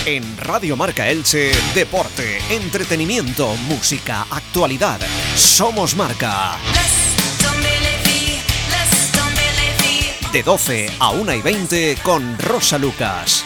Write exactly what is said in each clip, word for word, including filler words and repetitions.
En Radio Marca Elche, deporte, entretenimiento, música, actualidad. Somos Marca. De doce a una y veinte con Rosa Lucas.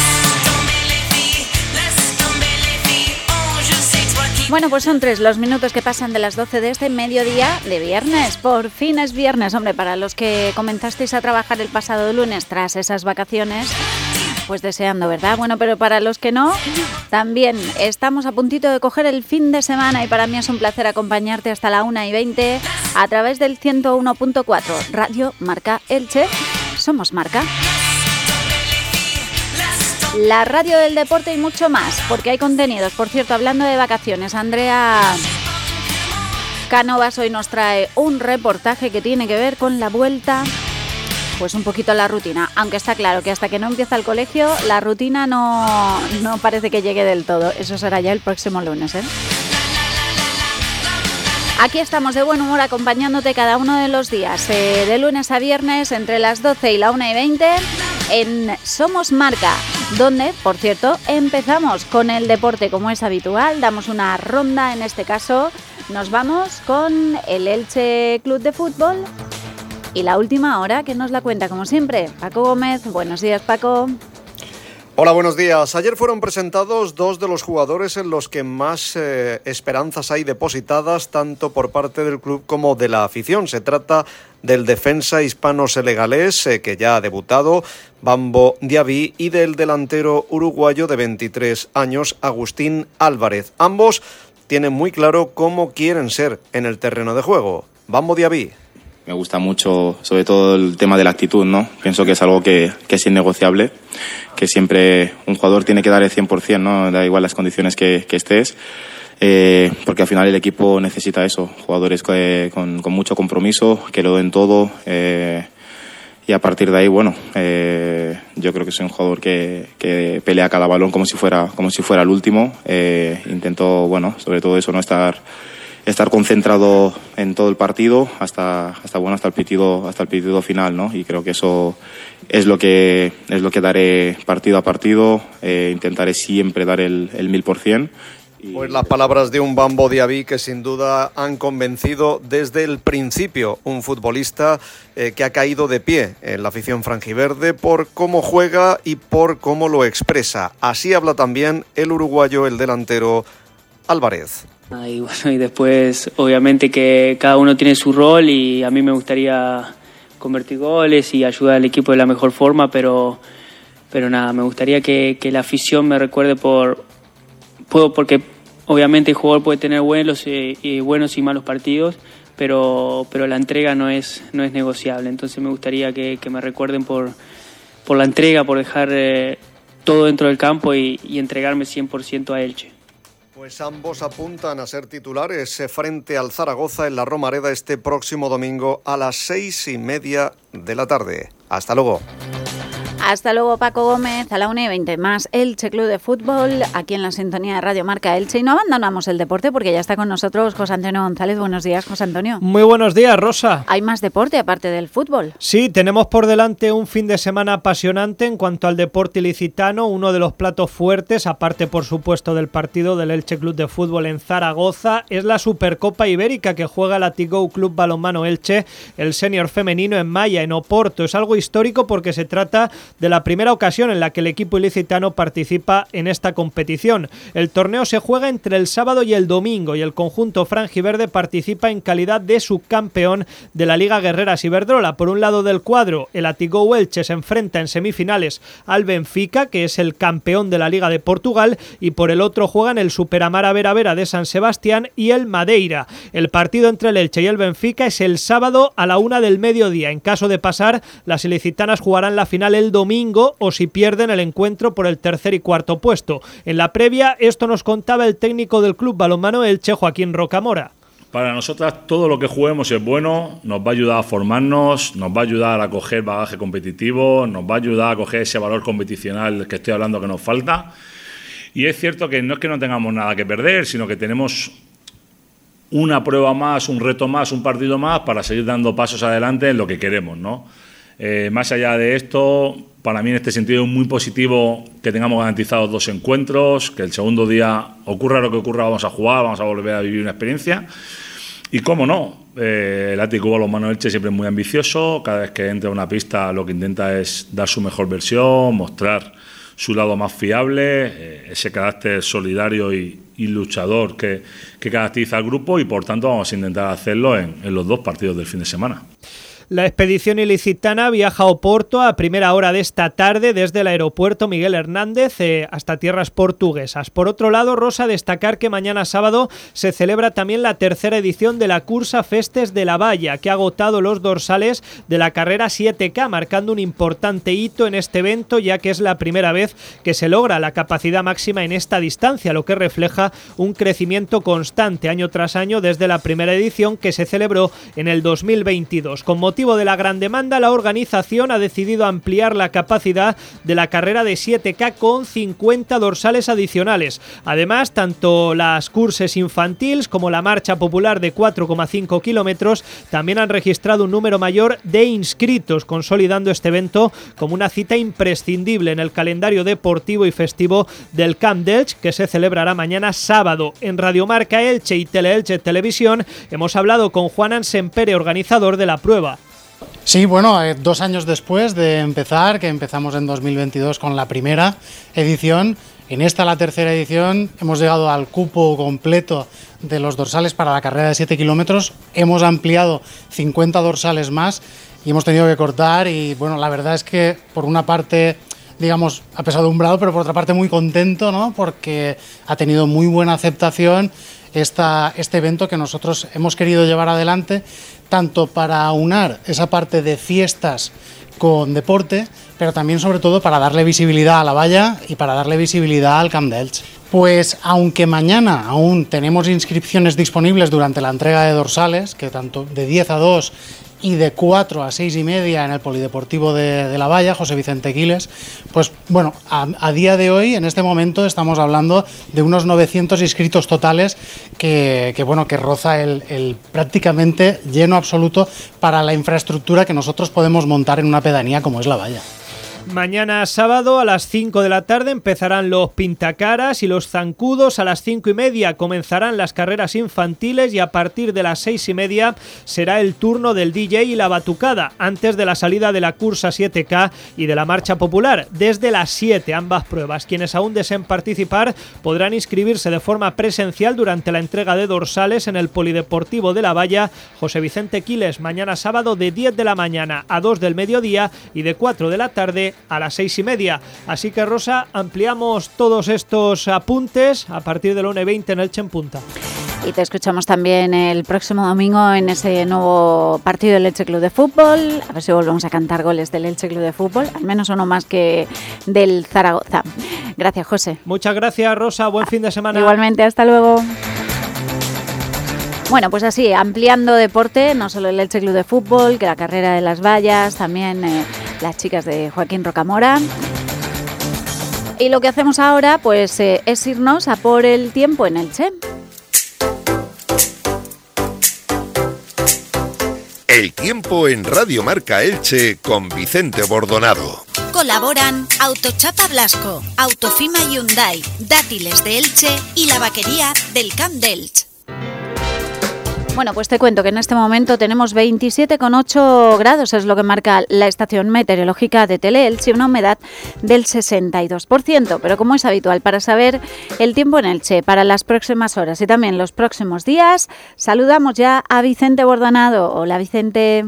Bueno, pues son tres los minutos que pasan de las doce de este mediodía de viernes. Por fin es viernes, hombre, para los que comenzasteis a trabajar el pasado lunes tras esas vacaciones, pues deseando, ¿verdad? Bueno, pero para los que no, también estamos a puntito de coger el fin de semana y para mí es un placer acompañarte hasta la una y veinte a través del ciento uno punto cuatro Radio Marca Elche. Somos Marca. La radio del deporte y mucho más, porque hay contenidos. Por cierto, hablando de vacaciones, Andrea Cánovas hoy nos trae un reportaje que tiene que ver con la vuelta, pues un poquito a la rutina, aunque está claro que hasta que no empieza el colegio, la rutina no, no parece que llegue del todo. Eso será ya el próximo lunes, ¿eh? Aquí estamos de buen humor acompañándote cada uno de los días, eh, de lunes a viernes, entre las doce y la una y veinte, en Somos Marca, donde, por cierto, empezamos con el deporte como es habitual. Damos una ronda, en este caso nos vamos con el Elche Club de Fútbol y la última hora que nos la cuenta, como siempre, Paco Gómez. Buenos días, Paco. Hola, buenos días. Ayer fueron presentados dos de los jugadores en los que más eh, esperanzas hay depositadas, tanto por parte del club como de la afición. Se trata del defensa hispano-senegalés, eh, que ya ha debutado, Bambo Diaby, y del delantero uruguayo de veintitrés años, Agustín Álvarez. Ambos tienen muy claro cómo quieren ser en el terreno de juego. Bambo Diaby. Me gusta mucho, sobre todo, el tema de la actitud, ¿no? Pienso que es algo que, que es innegociable, que siempre un jugador tiene que dar el cien por ciento, ¿no? Da igual las condiciones que, que estés, eh, porque al final el equipo necesita eso, jugadores que, con, con mucho compromiso, que lo den todo, eh, y a partir de ahí, bueno, eh, yo creo que soy un jugador que, que pelea cada balón como si fuera, como si fuera el último. Eh, intento, bueno, sobre todo eso, no estar... estar concentrado en todo el partido hasta hasta bueno hasta el pitido hasta el pitido final, ¿no? Y creo que eso es lo que es lo que daré partido a partido. Eh, intentaré siempre dar el el mil por cien. Pues las palabras de un Bambo Diaby que sin duda han convencido desde el principio, un futbolista eh, que ha caído de pie en la afición franjiverde por cómo juega y por cómo lo expresa. Así habla también el uruguayo, el delantero Álvarez. Y bueno, y después obviamente que cada uno tiene su rol y a mí me gustaría convertir goles y ayudar al equipo de la mejor forma, pero, pero nada, me gustaría que, que la afición me recuerde por, puedo, porque obviamente el jugador puede tener buenos y, y buenos y malos partidos, pero, pero la entrega no es, no es negociable. Entonces me gustaría que, que me recuerden por, por la entrega, por dejar eh, todo dentro del campo y, y entregarme cien por ciento a Elche. Pues ambos apuntan a ser titulares frente al Zaragoza en la Romareda este próximo domingo a las seis y media de la tarde. Hasta luego. Hasta luego, Paco Gómez. A la una y veinte más Elche Club de Fútbol, aquí en la sintonía de Radio Marca Elche. Y no abandonamos el deporte porque ya está con nosotros José Antonio González. Buenos días, José Antonio. Muy buenos días, Rosa. ¿Hay más deporte aparte del fútbol? Sí, tenemos por delante un fin de semana apasionante en cuanto al deporte ilicitano. Uno de los platos fuertes, aparte por supuesto del partido del Elche Club de Fútbol en Zaragoza, es la Supercopa Ibérica que juega el Athletic Club Balonmano Elche, el senior femenino en Maya, en Oporto. Es algo histórico porque se trata de la primera ocasión en la que el equipo ilicitano participa en esta competición. El torneo se juega entre el sábado y el domingo y el conjunto franjiverde participa en calidad de subcampeón de la Liga Guerreras Iberdrola. Por un lado del cuadro, el Athletic Elche se enfrenta en semifinales al Benfica, que es el campeón de la Liga de Portugal, y por el otro juegan el Superamara Vera Vera de San Sebastián y el Madeira. El partido entre el Elche y el Benfica es el sábado a la una del mediodía. En caso de pasar, las ilicitanas jugarán la final el domingo o si pierden el encuentro por el tercer y cuarto puesto. En la previa, esto nos contaba el técnico del Club Balonmano Elche, Joaquín Rocamora. Para nosotras todo lo que juguemos es bueno, nos va a ayudar a formarnos, nos va a ayudar a coger bagaje competitivo, nos va a ayudar a coger ese valor competicional que estoy hablando que nos falta. Y es cierto que no es que no tengamos nada que perder, sino que tenemos una prueba más, un reto más, un partido más para seguir dando pasos adelante en lo que queremos, ¿no? Eh, más allá de esto, Para mí en este sentido es muy positivo que tengamos garantizados dos encuentros, que el segundo día, ocurra lo que ocurra, vamos a jugar, vamos a volver a vivir una experiencia. Y cómo no, eh, el Athletic Club Balonmano Elche siempre es muy ambicioso, cada vez que entra a una pista lo que intenta es dar su mejor versión, mostrar su lado más fiable, eh, ese carácter solidario y, y luchador que, que caracteriza al grupo, y por tanto vamos a intentar hacerlo en, en los dos partidos del fin de semana. La expedición ilicitana viaja a Oporto a primera hora de esta tarde desde el aeropuerto Miguel Hernández eh, hasta tierras portuguesas. Por otro lado, Rosa, destacar que mañana sábado se celebra también la tercera edición de la Cursa Festes de la Valla, que ha agotado los dorsales de la carrera siete K, marcando un importante hito en este evento, ya que es la primera vez que se logra la capacidad máxima en esta distancia, lo que refleja un crecimiento constante año tras año desde la primera edición, que se celebró en el dos mil veintidós. Con motivo de la gran demanda, la organización ha decidido ampliar la capacidad de la carrera de siete K con cincuenta dorsales adicionales. Además, tanto las curses infantiles como la marcha popular de cuatro coma cinco kilómetros también han registrado un número mayor de inscritos, consolidando este evento como una cita imprescindible en el calendario deportivo y festivo del Camp d'Elche, que se celebrará mañana sábado. En Radio Marca Elche y Teleelche Televisión hemos hablado con Juan Ansempere, organizador de la prueba. Sí, bueno, eh, dos años después de empezar, que empezamos en dos mil veintidós con la primera edición, en esta, la tercera edición, hemos llegado al cupo completo de los dorsales para la carrera de siete kilómetros, hemos ampliado cincuenta dorsales más y hemos tenido que cortar, y bueno, la verdad es que por una parte, digamos, apesadumbrado, pero por otra parte muy contento, ¿no? Porque ha tenido muy buena aceptación esta, este evento que nosotros hemos querido llevar adelante, tanto para aunar esa parte de fiestas con deporte, pero también sobre todo para darle visibilidad a la valla y para darle visibilidad al Camp d'Elche. Pues aunque mañana aún tenemos inscripciones disponibles durante la entrega de dorsales, que tanto de diez a dos y de cuatro a seis y media en el Polideportivo de, de la Valla, José Vicente Quiles, pues bueno, a, a día de hoy, en este momento, estamos hablando de unos novecientos inscritos totales que, que bueno, que roza el, el prácticamente lleno absoluto para la infraestructura que nosotros podemos montar en una pedanía como es la Valla. Mañana sábado a las cinco de la tarde empezarán los pintacaras y los zancudos. A las cinco y media comenzarán las carreras infantiles y a partir de las seis y media será el turno del D J y la batucada, antes de la salida de la cursa siete K y de la marcha popular. Desde las siete ambas pruebas. Quienes aún deseen participar podrán inscribirse de forma presencial durante la entrega de dorsales en el Polideportivo de la Valla, José Vicente Quiles, mañana sábado de diez de la mañana a dos del mediodía y de cuatro de la tarde a las seis y media. Así que, Rosa, ampliamos todos estos apuntes a partir de la una y veinte en Elche en Punta. Y te escuchamos también el próximo domingo en ese nuevo partido del Elche Club de Fútbol. A ver si volvemos a cantar goles del Elche Club de Fútbol, al menos uno más que del Zaragoza. Gracias, José. Muchas gracias, Rosa. Buen fin de semana. Igualmente, hasta luego. Bueno, pues así, ampliando deporte, no solo el Elche Club de Fútbol, que la carrera de las vallas, también eh, las chicas de Joaquín Rocamora. Y lo que hacemos ahora, pues, eh, es irnos a por el tiempo en Elche. El tiempo en Radio Marca Elche con Vicente Bordonado. Colaboran Autochapa Blasco, Autofima Hyundai, Dátiles de Elche y la vaquería del Camp d'Elche. Bueno, pues te cuento que en este momento tenemos veintisiete coma ocho grados, es lo que marca la estación meteorológica de Teleelche, y una humedad del sesenta y dos por ciento. Pero como es habitual, para saber el tiempo en Elche para las próximas horas y también los próximos días, saludamos ya a Vicente Bordonado. Hola, Vicente.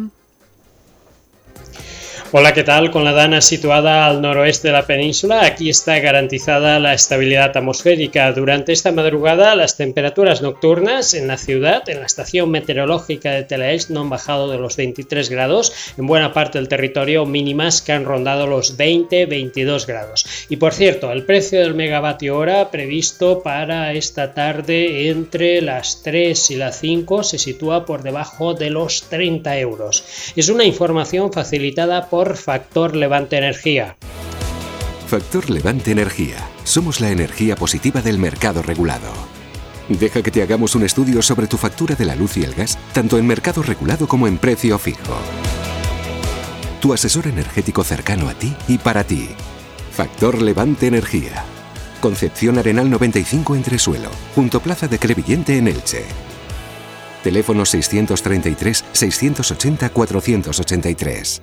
Hola, ¿qué tal? Con la Dana situada al noroeste de la península, aquí está garantizada la estabilidad atmosférica. Durante esta madrugada, las temperaturas nocturnas en la ciudad, en la estación meteorológica de Teleelche, no han bajado de los veintitrés grados, en buena parte del territorio mínimas que han rondado los veinte a veintidós grados. Y por cierto, el precio del megavatio hora previsto para esta tarde entre las tres y las cinco se sitúa por debajo de los treinta euros. Es una información facilitada por Por Factor Levante Energía. Factor Levante Energía. Somos la energía positiva del mercado regulado. Deja que te hagamos un estudio sobre tu factura de la luz y el gas, tanto en mercado regulado como en precio fijo. tu asesor energético cercano a ti y para ti. Factor Levante Energía. Concepción Arenal noventa y cinco Entresuelo, junto Plaza de Crevillente en Elche. Teléfono seiscientos treinta y tres, seiscientos ochenta, cuatrocientos ochenta y tres.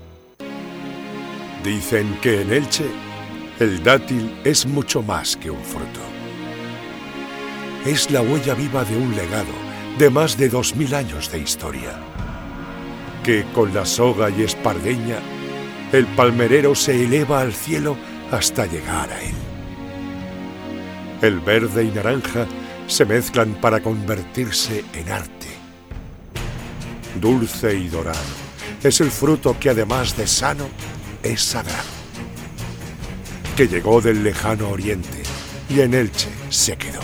Dicen que en Elche el dátil es mucho más que un fruto. Es la huella viva de un legado de más de dos mil años de historia, que con la soga y espardeña el palmerero se eleva al cielo hasta llegar a él. El verde y naranja se mezclan para convertirse en arte. Dulce y dorado es el fruto que además de sano es sagrado, que llegó del lejano oriente y en Elche se quedó.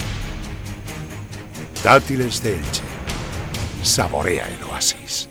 Dátiles de Elche. Saborea el oasis.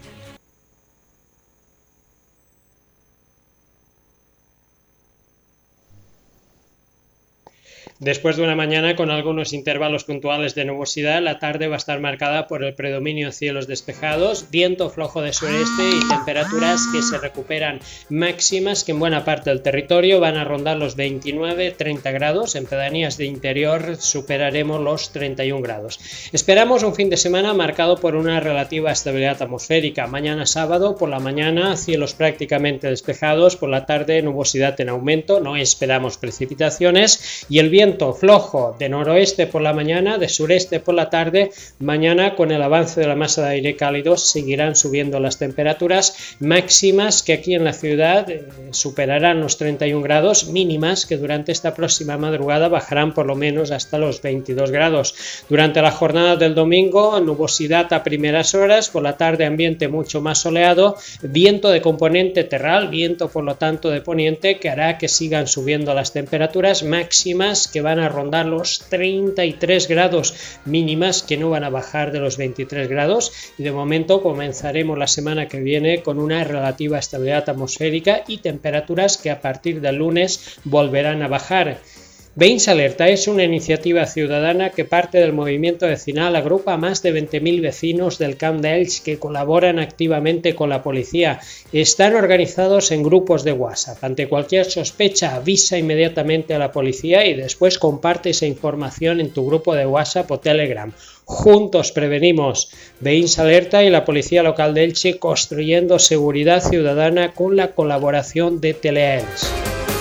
Después de una mañana con algunos intervalos puntuales de nubosidad, la tarde va a estar marcada por el predominio de cielos despejados, viento flojo de sureste y temperaturas que se recuperan máximas que en buena parte del territorio van a rondar los veintinueve a treinta grados. En pedanías de interior superaremos los treinta y un grados. Esperamos un fin de semana marcado por una relativa estabilidad atmosférica. Mañana sábado por la mañana cielos prácticamente despejados, por la tarde nubosidad en aumento, no esperamos precipitaciones y el viento flojo de noroeste por la mañana, de sureste por la tarde. Mañana con el avance de la masa de aire cálido seguirán subiendo las temperaturas máximas que aquí en la ciudad eh, superarán los treinta y un grados, mínimas que durante esta próxima madrugada bajarán por lo menos hasta los veintidós grados. Durante la jornada del domingo nubosidad a primeras horas, por la tarde ambiente mucho más soleado, viento de componente terral, viento por lo tanto de poniente que hará que sigan subiendo las temperaturas máximas que van a rondar los treinta y tres grados, mínimas que no van a bajar de los veintitrés grados y de momento comenzaremos la semana que viene con una relativa estabilidad atmosférica y temperaturas que a partir del lunes volverán a bajar. Veïns Alerta es una iniciativa ciudadana que parte del movimiento vecinal, agrupa a más de veinte mil vecinos del Camp d'Elx que colaboran activamente con la policía. Están organizados en grupos de WhatsApp. Ante cualquier sospecha, avisa inmediatamente a la policía y después comparte esa información en tu grupo de WhatsApp o Telegram. Juntos prevenimos. Veïns Alerta y la Policía Local de Elche construyendo seguridad ciudadana con la colaboración de Teleelch.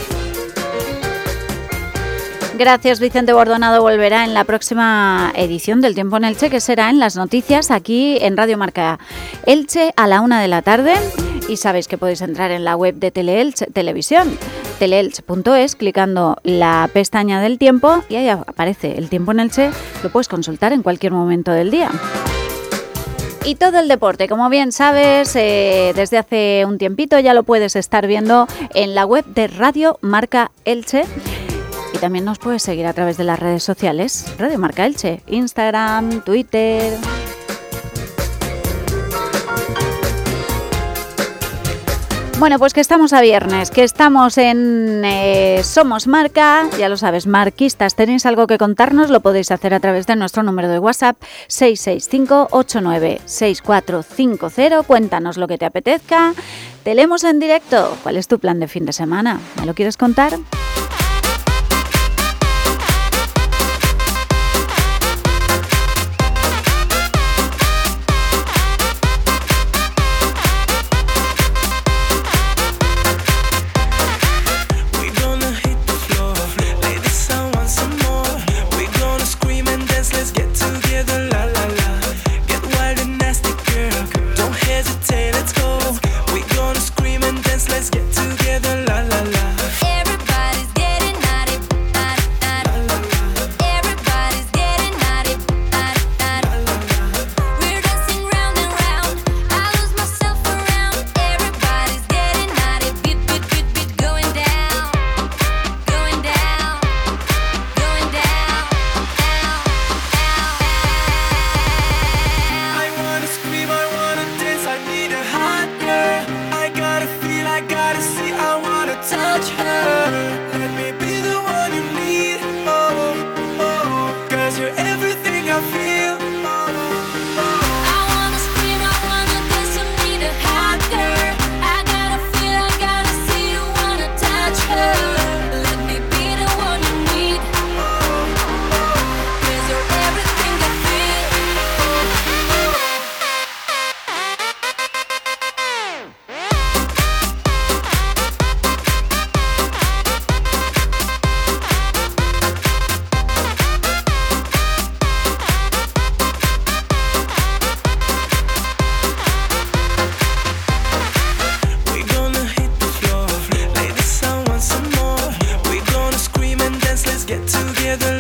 Gracias, Vicente Bordonado volverá en la próxima edición del Tiempo en Elche, que será en las noticias aquí en Radio Marca Elche a la una de la tarde. Y sabéis que podéis entrar en la web de Teleelch Televisión, teleelch punto es, clicando la pestaña del tiempo y ahí aparece el Tiempo en Elche. Lo puedes consultar en cualquier momento del día. Y todo el deporte, como bien sabes, eh, desde hace un tiempito ya lo puedes estar viendo en la web de Radio Marca Elche. Y también nos puedes seguir a través de las redes sociales, Radio Marca Elche, Instagram, Twitter. Bueno, pues que estamos a viernes, que estamos en eh, Somos Marca, ya lo sabes, marquistas, tenéis algo que contarnos, lo podéis hacer a través de nuestro número de WhatsApp seis seis cinco, ocho nueve, seis cuatro cinco cero, cuéntanos lo que te apetezca, te leemos en directo. ¿Cuál es tu plan de fin de semana? ¿Me lo quieres contar? Everybody's getting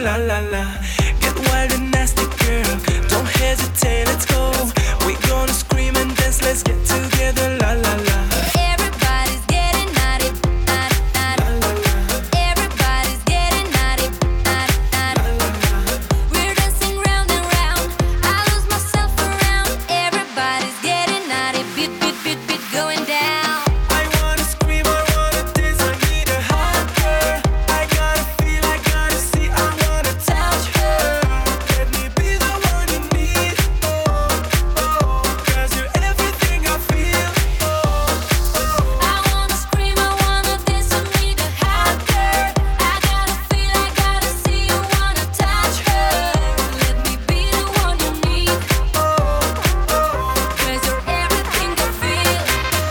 la la la. Get wild and nasty, girl. Don't hesitate, let's go. We're gonna scream and dance, let's get together, la la la. Everybody's getting naughty, naughty, naughty. Everybody's getting naughty, naughty, naughty. We're dancing round and round. I lose myself around. Everybody's getting naughty, beat, beat, beat, beat, going down. I wanna scream, I wanna dance, I need a hot girl. I gotta feel, I gotta see, I wanna touch her. Let me be the one you need, oh, oh, 'cause you're everything I feel, oh, oh. I wanna scream, I wanna dance, I need a hot girl. I gotta feel, I gotta see, I wanna touch her. Let me be the one you need, oh, oh, 'cause you're everything I feel.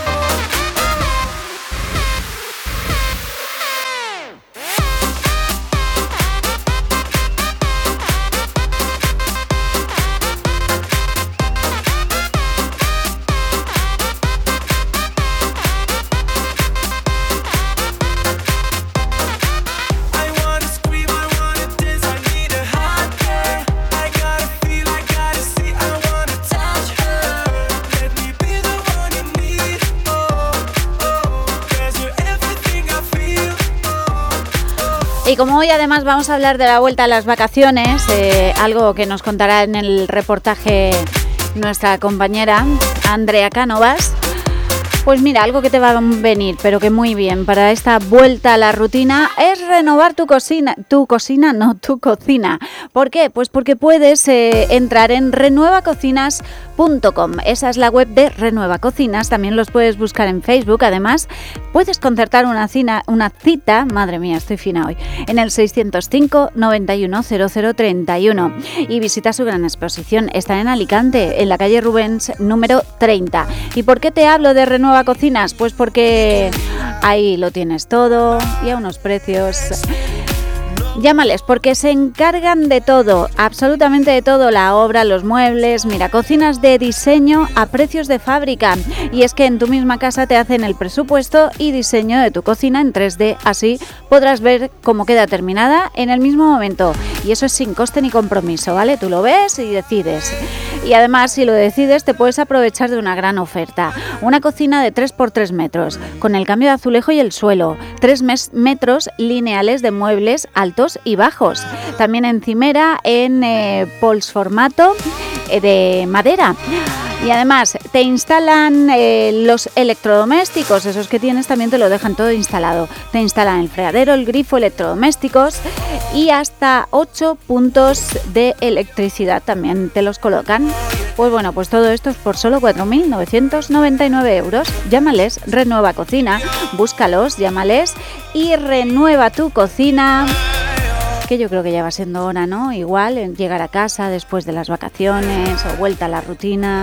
I wanna scream, I wanna dance, I need a hot girl. I gotta feel, I gotta see, I wanna touch her. Let me be the one you need, oh, oh, 'cause you're everything I feel, oh. Y como hoy además vamos a hablar de la vuelta a las vacaciones, eh, algo que nos contará en el reportaje nuestra compañera Andrea Cánovas, pues mira, algo que te va a venir, pero que muy bien, para esta vuelta a la rutina es renovar tu cocina, tu cocina, no, tu cocina. ¿Por qué? Pues porque puedes eh, entrar en renueva cocinas punto com. Esa es la web de Renueva Cocinas, también los puedes buscar en Facebook. Además, puedes concertar una, cina, una cita, madre mía, estoy fina hoy, en el seiscientos cinco, noventa y uno, cero cero treinta y uno y visita su gran exposición. Está en Alicante, en la calle Rubens número treinta. ¿Y por qué te hablo de Renueva Cocinas? Pues porque ahí lo tienes todo y a unos precios. Llámales porque se encargan de todo, absolutamente de todo, la obra, los muebles, mira, cocinas de diseño a precios de fábrica. Y es que en tu misma casa te hacen el presupuesto y diseño de tu cocina en tres D, así podrás ver cómo queda terminada en el mismo momento. Y eso es sin coste ni compromiso, ¿vale? Tú lo ves y decides. Y además, si lo decides, te puedes aprovechar de una gran oferta. Una cocina de tres por tres metros, con el cambio de azulejo y el suelo. tres metros lineales de muebles altos y bajos. También encimera en eh, polsformato eh, de madera. Y además te instalan eh, los electrodomésticos, esos que tienes también te lo dejan todo instalado. Te instalan el fregadero, el grifo, electrodomésticos y hasta ocho puntos de electricidad también te los colocan. Pues bueno, pues todo esto es por solo cuatro mil novecientos noventa y nueve euros. Llámales, Renueva Cocina, búscalos, llámales y renueva tu cocina. Que yo creo que ya va siendo hora, ¿no? Igual en llegar a casa después de las vacaciones o vuelta a la rutina.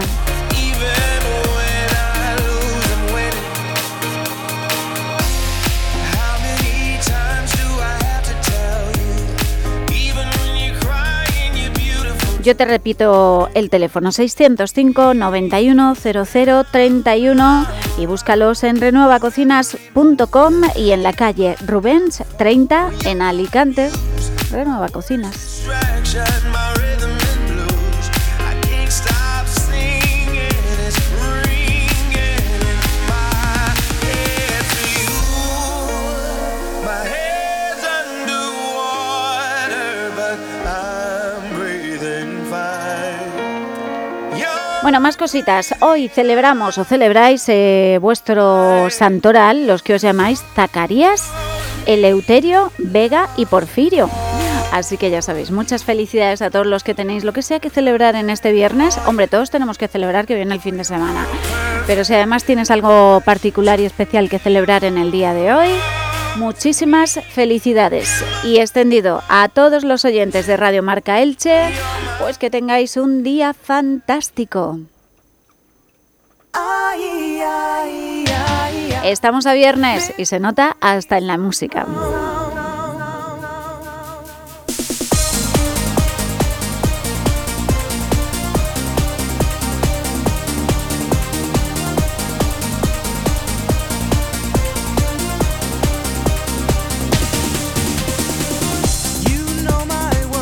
Yo te repito el teléfono seiscientos cinco, noventa y uno, cero cero treinta y uno y búscalos en renueva cocinas punto com y en la calle Rubens treinta en Alicante. Renueva Cocinas. Bueno, más cositas. Hoy celebramos o celebráis eh, vuestro santoral, los que os llamáis Zacarías, Eleuterio, Vega y Porfirio. Así que ya sabéis, muchas felicidades a todos los que tenéis lo que sea que celebrar en este viernes. Hombre, todos tenemos que celebrar que viene el fin de semana. Pero si además tienes algo particular y especial que celebrar en el día de hoy, muchísimas felicidades. Y extendido a todos los oyentes de Radio Marca Elche, pues que tengáis un día fantástico. Estamos a viernes y se nota hasta en la música. You know my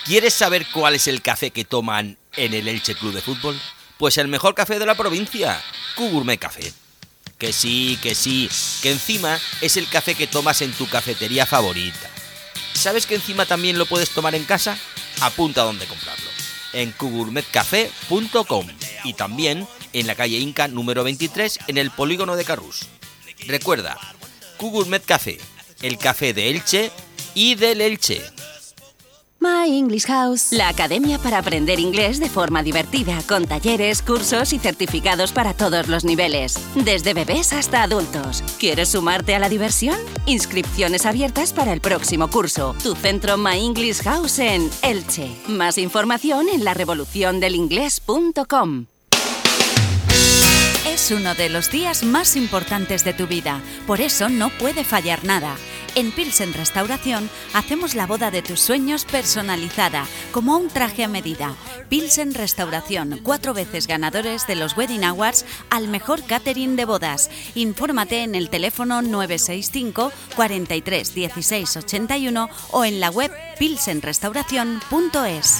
¿Quieres saber cuál es el café que toman en el Elche Club de Fútbol? Pues el mejor café de la provincia, Q-Gourmet Café. Que sí, que sí, que encima es el café que tomas en tu cafetería favorita. ¿Sabes que encima también lo puedes tomar en casa? Apunta dónde comprarlo. En q gourmet café punto com y también en la calle Inca número veintitrés en el polígono de Carrús. Recuerda, Q-Gourmet Café, el café de Elche y del Elche. My English House, la academia para aprender inglés de forma divertida, con talleres, cursos y certificados para todos los niveles, desde bebés hasta adultos. ¿Quieres sumarte a la diversión? Inscripciones abiertas para el próximo curso. Tu centro My English House en Elche. Más información en la revolución del inglés punto com. Es uno de los días más importantes de tu vida, por eso no puede fallar nada. En Pilsen Restauración hacemos la boda de tus sueños personalizada, como un traje a medida. Pilsen Restauración, cuatro veces ganadores de los Wedding Awards al mejor catering de bodas. Infórmate en el teléfono nueve seis cinco, cuarenta y tres, dieciséis ochenta y uno o en la web pilsen restauración punto es.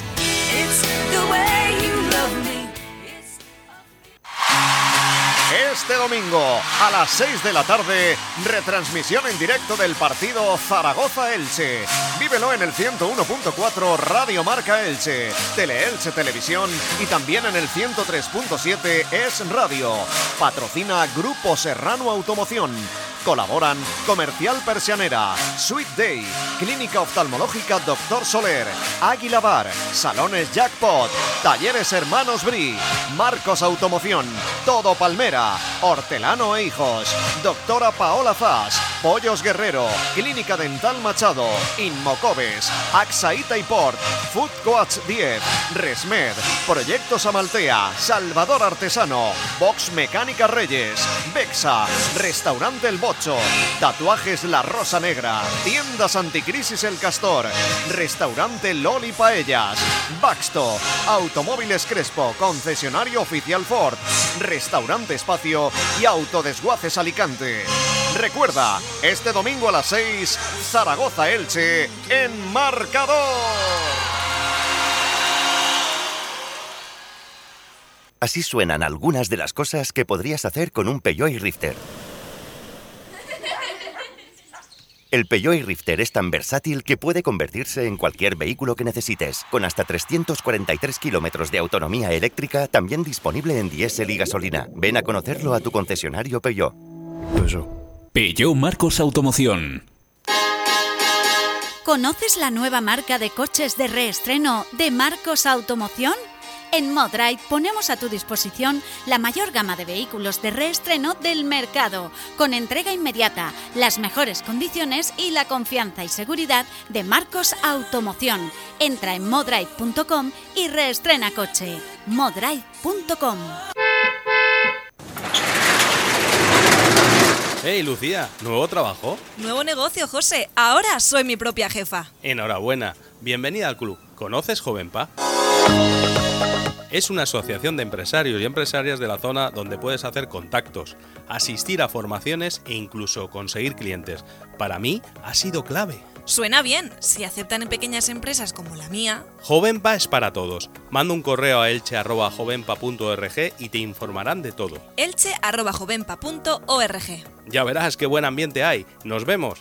Este domingo, a las seis de la tarde, retransmisión en directo del partido Zaragoza-Elche. Vívelo en el ciento uno punto cuatro Radio Marca Elche, Tele-Elche Televisión y también en el ciento tres punto siete Es Radio. Patrocina Grupo Serrano Automoción. Colaboran Comercial Persianera, Sweet Day, Clínica Oftalmológica Doctor Soler, Águila Bar, Salones Jackpot, Talleres Hermanos Bri, Marcos Automoción, Todo Palmera, Hortelano e Hijos, Doctora Paola Zas, Pollos Guerrero, Clínica Dental Machado, Inmocobes, AXA Itaiport, Food Coach diez, Resmed, Proyectos Amaltea, Salvador Artesano, Box Mecánica Reyes, Bexa, Restaurante El Bocho, Tatuajes La Rosa Negra, Tiendas Anticrisis El Castor, Restaurante Loli Paellas, Baxto, Automóviles Crespo, Concesionario Oficial Ford, Restaurante Espacio y Autodesguaces Alicante. Recuerda, este domingo a las seis, Zaragoza-Elche en marcador. Así suenan algunas de las cosas que podrías hacer con un Peugeot iRifter. El Peugeot iRifter es tan versátil que puede convertirse en cualquier vehículo que necesites, con hasta trescientos cuarenta y tres kilómetros de autonomía eléctrica, también disponible en diésel y gasolina. Ven a conocerlo a tu concesionario Peugeot. Peugeot Marcos Automoción. ¿Conoces la nueva marca de coches de reestreno de Marcos Automoción? En Modrite ponemos a tu disposición la mayor gama de vehículos de reestreno del mercado, con entrega inmediata, las mejores condiciones y la confianza y seguridad de Marcos Automoción. Entra en modrite punto com y reestrena coche. modrite punto com. Hey, Lucía, ¿nuevo trabajo? Nuevo negocio, José. Ahora soy mi propia jefa. Enhorabuena. Bienvenida al club. ¿Conoces Jovenpa? Es una asociación de empresarios y empresarias de la zona donde puedes hacer contactos, asistir a formaciones e incluso conseguir clientes. Para mí ha sido clave. Suena bien. Si aceptan en pequeñas empresas como la mía. Jovenpa es para todos. Manda un correo a elche arroba jovenpa punto org y te informarán de todo. elche arroba jovenpa punto org. Ya verás qué buen ambiente hay. ¡Nos vemos!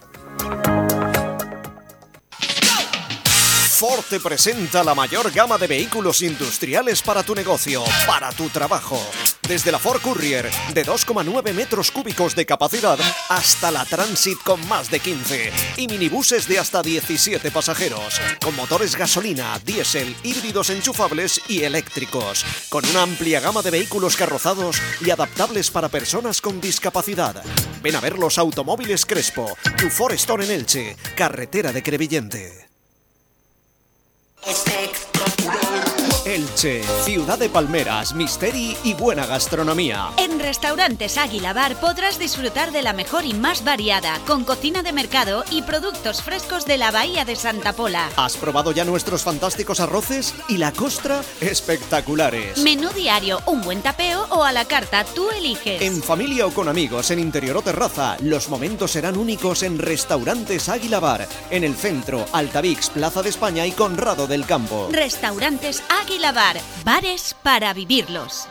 Ford te presenta la mayor gama de vehículos industriales para tu negocio, para tu trabajo. Desde la Ford Courier de dos coma nueve metros cúbicos de capacidad hasta la Transit con más de quince y minibuses de hasta diecisiete pasajeros, con motores gasolina, diésel, híbridos enchufables y eléctricos, con una amplia gama de vehículos carrozados y adaptables para personas con discapacidad. Ven a ver los Automóviles Crespo, tu Ford Store en Elche, carretera de Crevillente. Elche, ciudad de palmeras, misteri y buena gastronomía. En Restaurantes Águila Bar podrás disfrutar de la mejor y más variada, con cocina de mercado y productos frescos de la Bahía de Santa Pola. ¿Has probado ya nuestros fantásticos arroces? Y la costra, espectaculares. Menú diario, un buen tapeo o a la carta, tú eliges. En familia o con amigos, en interior o terraza, los momentos serán únicos en Restaurantes Águila Bar, en el centro, Altavix, Plaza de España y Conrado del Campo. Restaurantes Águila Bar, bares para vivirlos.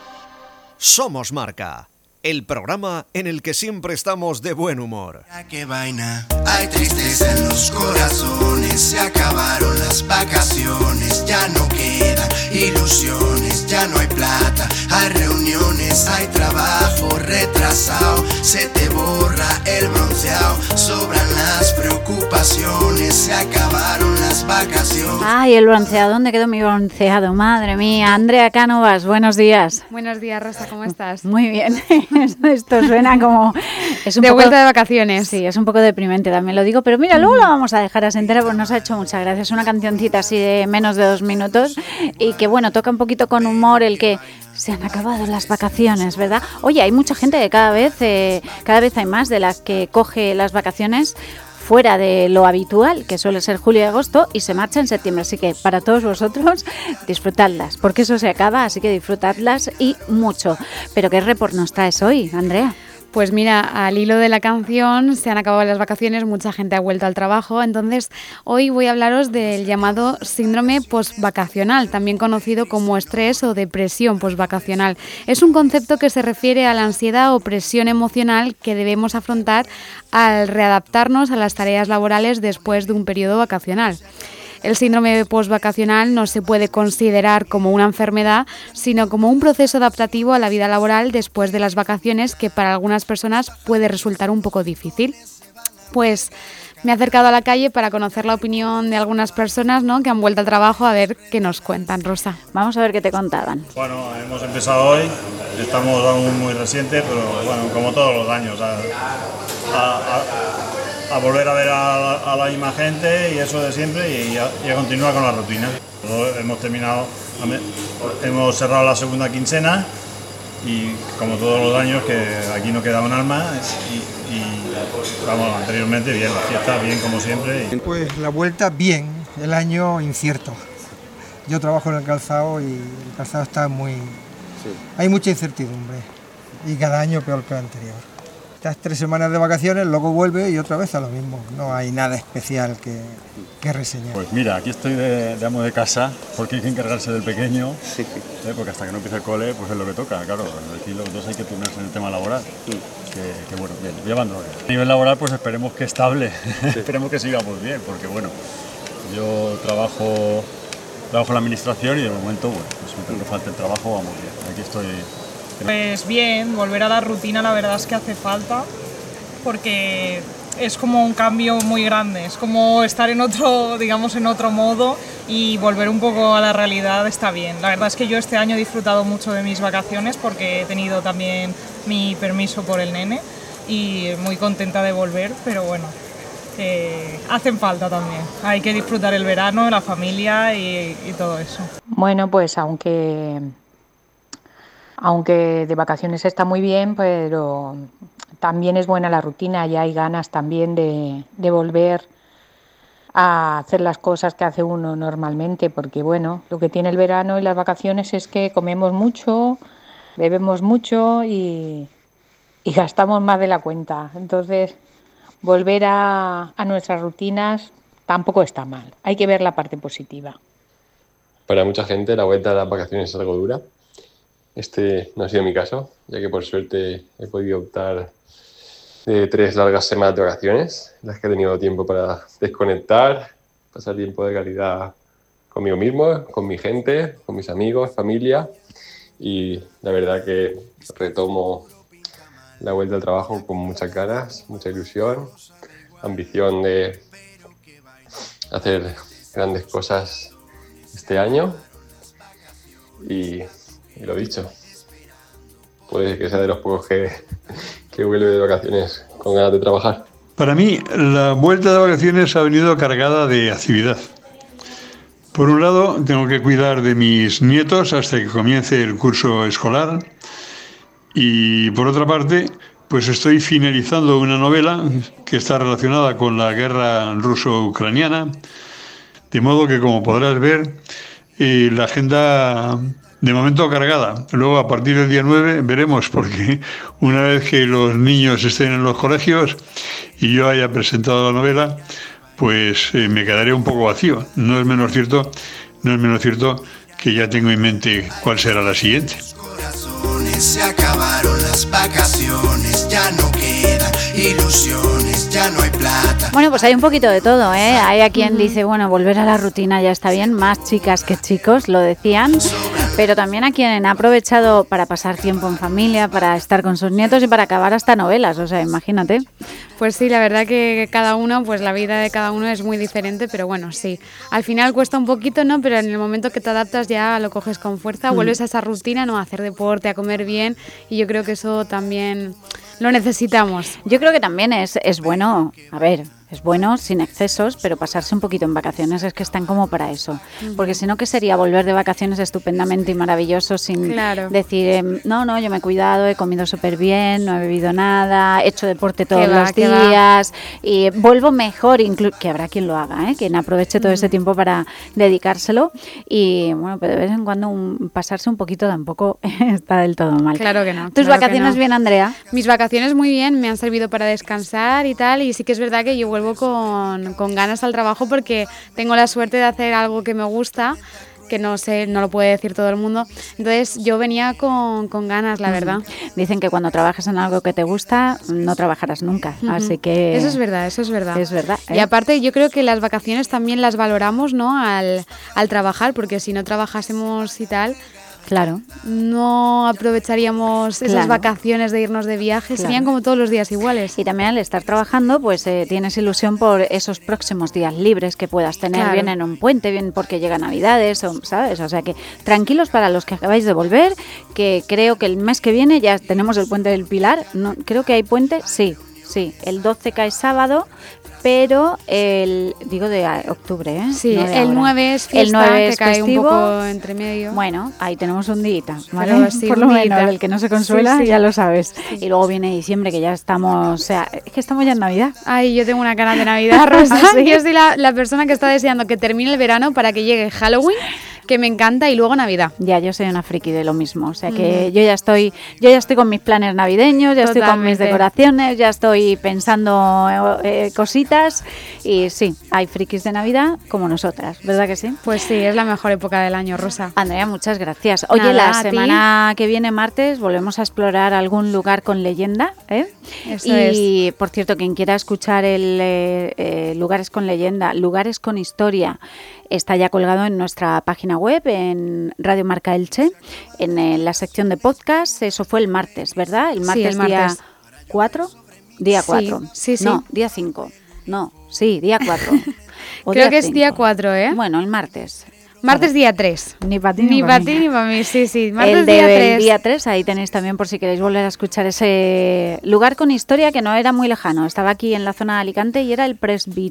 Somos Marca, el programa en el que siempre estamos de buen humor. Qué vaina, hay tristeza en los corazones, se acabaron las vacaciones, ya no quedan ilusiones, ya no hay plata, hay reuniones, hay trabajo retrasado, se te borra el bronceado, sobran las preocupaciones, se acabaron las vacaciones. Ay, el bronceado, ¿dónde quedó mi bronceado? Madre mía. Andrea Cánovas, buenos días. Buenos días, Rosa, ¿cómo estás? Muy bien. Esto suena como... Es un de poco, vuelta de vacaciones. Sí, es un poco deprimente, también lo digo, pero mira, luego lo vamos a dejar así entera porque nos ha hecho mucha gracia. Es una cancioncita así de menos de dos minutos y que, bueno, toca un poquito con humor el que se han acabado las vacaciones, ¿verdad? Oye, hay mucha gente que cada vez, eh, cada vez hay más de las que coge las vacaciones fuera de lo habitual, que suele ser julio y agosto, y se marcha en septiembre. Así que para todos vosotros, disfrutadlas, porque eso se acaba, así que disfrutadlas y mucho. Pero ¿qué report nos traes hoy, Andrea? Pues mira, al hilo de la canción, se han acabado las vacaciones, mucha gente ha vuelto al trabajo, entonces hoy voy a hablaros del llamado síndrome postvacacional, también conocido como estrés o depresión postvacacional. Es un concepto que se refiere a la ansiedad o presión emocional que debemos afrontar al readaptarnos a las tareas laborales después de un periodo vacacional. El síndrome postvacacional no se puede considerar como una enfermedad, sino como un proceso adaptativo a la vida laboral después de las vacaciones que para algunas personas puede resultar un poco difícil. Pues me he acercado a la calle para conocer la opinión de algunas personas, ¿no?, que han vuelto al trabajo, a ver qué nos cuentan, Rosa. Vamos a ver qué te contaban. Bueno, hemos empezado hoy, estamos aún muy recientes, pero bueno, como todos los años, a, a, a, a volver a ver a la, a la misma gente y eso de siempre y a, y a continuar con la rutina. Hemos terminado, hemos cerrado la segunda quincena y como todos los años que aquí no queda un alma y, y vamos, anteriormente bien, la fiesta bien como siempre. Y... Pues la vuelta bien, el año incierto. Yo trabajo en el calzado y el calzado está muy... Sí. Hay mucha incertidumbre y cada año peor que el anterior. Estás tres semanas de vacaciones, luego vuelve y otra vez a lo mismo. No hay nada especial que, que reseñar. Pues mira, aquí estoy de, de amo de casa porque hay que encargarse del pequeño, sí. ¿eh? Porque hasta que no empiece el cole pues es lo que toca, claro. Aquí los dos hay que turnarse en el tema laboral. Sí. Que, que bueno, bien, llevándolo bien. A nivel laboral pues esperemos que estable, sí. Esperemos que sigamos bien, porque bueno, yo trabajo, trabajo en la administración y de momento, bueno, pues mientras no falte el trabajo vamos bien. Aquí estoy... Pues bien, volver a la rutina la verdad es que hace falta, porque es como un cambio muy grande, es como estar en otro, digamos, en otro modo y volver un poco a la realidad está bien. La verdad es que yo este año he disfrutado mucho de mis vacaciones porque he tenido también mi permiso por el nene y muy contenta de volver, pero bueno, eh, hacen falta también. Hay que disfrutar el verano, la familia y, y todo eso. Bueno, pues aunque... Aunque de vacaciones está muy bien, pero también es buena la rutina y hay ganas también de, de volver a hacer las cosas que hace uno normalmente, porque bueno, lo que tiene el verano y las vacaciones es que comemos mucho, bebemos mucho y, y gastamos más de la cuenta. Entonces, volver a, a nuestras rutinas tampoco está mal. Hay que ver la parte positiva. Para mucha gente la vuelta a las vacaciones es algo dura. Este no ha sido mi caso, ya que por suerte he podido optar de tres largas semanas de vacaciones, en las que he tenido tiempo para desconectar, pasar tiempo de calidad conmigo mismo, con mi gente, con mis amigos, familia, y la verdad que retomo la vuelta al trabajo con muchas ganas, mucha ilusión, ambición de hacer grandes cosas este año y... Y lo dicho, puede que sea de los pocos que, que vuelve de vacaciones con ganas de trabajar. Para mí, la vuelta de vacaciones ha venido cargada de actividad. Por un lado, tengo que cuidar de mis nietos hasta que comience el curso escolar y, por otra parte, pues estoy finalizando una novela que está relacionada con la guerra ruso-ucraniana, de modo que, como podrás ver, eh, la agenda de momento cargada. Luego, a partir del día nueve, veremos, porque una vez que los niños estén en los colegios y yo haya presentado la novela, pues eh, me quedaré un poco vacío. No es menos cierto, no es menos cierto que ya tengo en mente cuál será la siguiente. Se acabaron las vacaciones, ya no quedan ilusiones, ya no hay plata. Bueno, pues hay un poquito de todo, ¿eh? Hay a quien dice, bueno, volver a la rutina ya está bien, más chicas que chicos, lo decían, pero también a quien ha aprovechado para pasar tiempo en familia, para estar con sus nietos y para acabar hasta novelas, o sea, imagínate. Pues sí, la verdad que cada uno, pues la vida de cada uno es muy diferente, pero bueno, sí. Al final cuesta un poquito, ¿no? Pero en el momento que te adaptas ya lo coges con fuerza, Mm. vuelves a esa rutina, ¿no? A hacer deporte, a comer bien, y yo creo que eso también lo necesitamos. Yo creo que también es, es bueno, a ver, es bueno sin excesos, pero pasarse un poquito en vacaciones es que están como para eso. Ujú. Porque si no, ¿qué sería volver de vacaciones estupendamente y maravilloso sin Claro. decir, eh, no, no, yo me he cuidado, he comido súper bien, no he bebido nada, he hecho deporte todos Que va, los que va. días y vuelvo mejor, inclu- que habrá quien lo haga, ¿eh? Quien aproveche todo ese tiempo para dedicárselo y bueno, pues de vez en cuando un- pasarse un poquito tampoco está del todo mal. Claro que no. ¿Tus claro que vacaciones no. bien, Andrea? Mis vacaciones muy bien, me han servido para descansar y tal, y sí que es verdad que yo vuelvo con, con ganas al trabajo porque tengo la suerte de hacer algo que me gusta, que no sé, no lo puede decir todo el mundo. Entonces yo venía con, con ganas, la verdad. Dicen que cuando trabajas en algo que te gusta, no trabajarás nunca, Ujú. así que... Eso es verdad, eso es verdad. Es verdad, Y ¿eh? aparte yo creo que las vacaciones también las valoramos, ¿no? Al, al trabajar, porque si no trabajásemos y tal... Claro. No aprovecharíamos esas Claro. vacaciones de irnos de viaje, Claro. serían como todos los días iguales. Y también al estar trabajando, pues eh, tienes ilusión por esos próximos días libres que puedas tener, Claro. bien en un puente, bien porque llega Navidades, o, ¿sabes? O sea que tranquilos para los que acabáis de volver, que creo que el mes que viene ya tenemos el puente del Pilar. No, creo que hay puente, sí, sí. El doce cae sábado, pero el, digo de a- octubre, ¿eh? Sí, No de el ahora. nueve es El fiesta, nueve que es cae festivo. un poco entre medio. Bueno, ahí tenemos un día, ¿vale? Pero sí, Por un lo dita. menos, el que no se consuela, Sí, sí. ya lo sabes. Y luego viene diciembre, que ya estamos, o sea, es que estamos ya en Navidad. Ay, yo tengo una ganas de Navidad, Rosa. ¿Sí? Yo soy la, la persona que está deseando que termine el verano para que llegue Halloween, que me encanta, y luego Navidad. Ya, yo soy una friki de lo mismo, o sea que Ujú. yo ya estoy, yo ya estoy con mis planes navideños, ya estoy con mis Totalmente. decoraciones, ya estoy pensando eh, cositas y sí, hay frikis de Navidad como nosotras, ¿verdad que sí? Pues sí, es la mejor época del año, Rosa. Andrea, muchas gracias. Oye, Nada, la a ti. semana que viene, martes, volvemos a explorar algún lugar con leyenda, ¿eh? Eso y, por cierto, quien quiera escuchar el eh, eh, Lugares con Leyenda, Lugares con Historia, está ya colgado en nuestra página web, en Radio Marca Elche, en eh, la sección de podcast. Eso fue el martes, ¿verdad? El Sí, martes, el martes. día cuatro. Día Sí, cuatro. sí, sí. No, día cinco. No, sí, día cuatro. O Creo día que es día cinco. cuatro, ¿eh? Bueno, el martes. Martes día tres. Ni para ti Ni pa' para mí. ti ni para mí, sí, sí. Martes El día del tres. día tres, ahí tenéis también por si queréis volver a escuchar ese lugar con historia que no era muy lejano. Estaba aquí en la zona de Alicante y era el Presbit.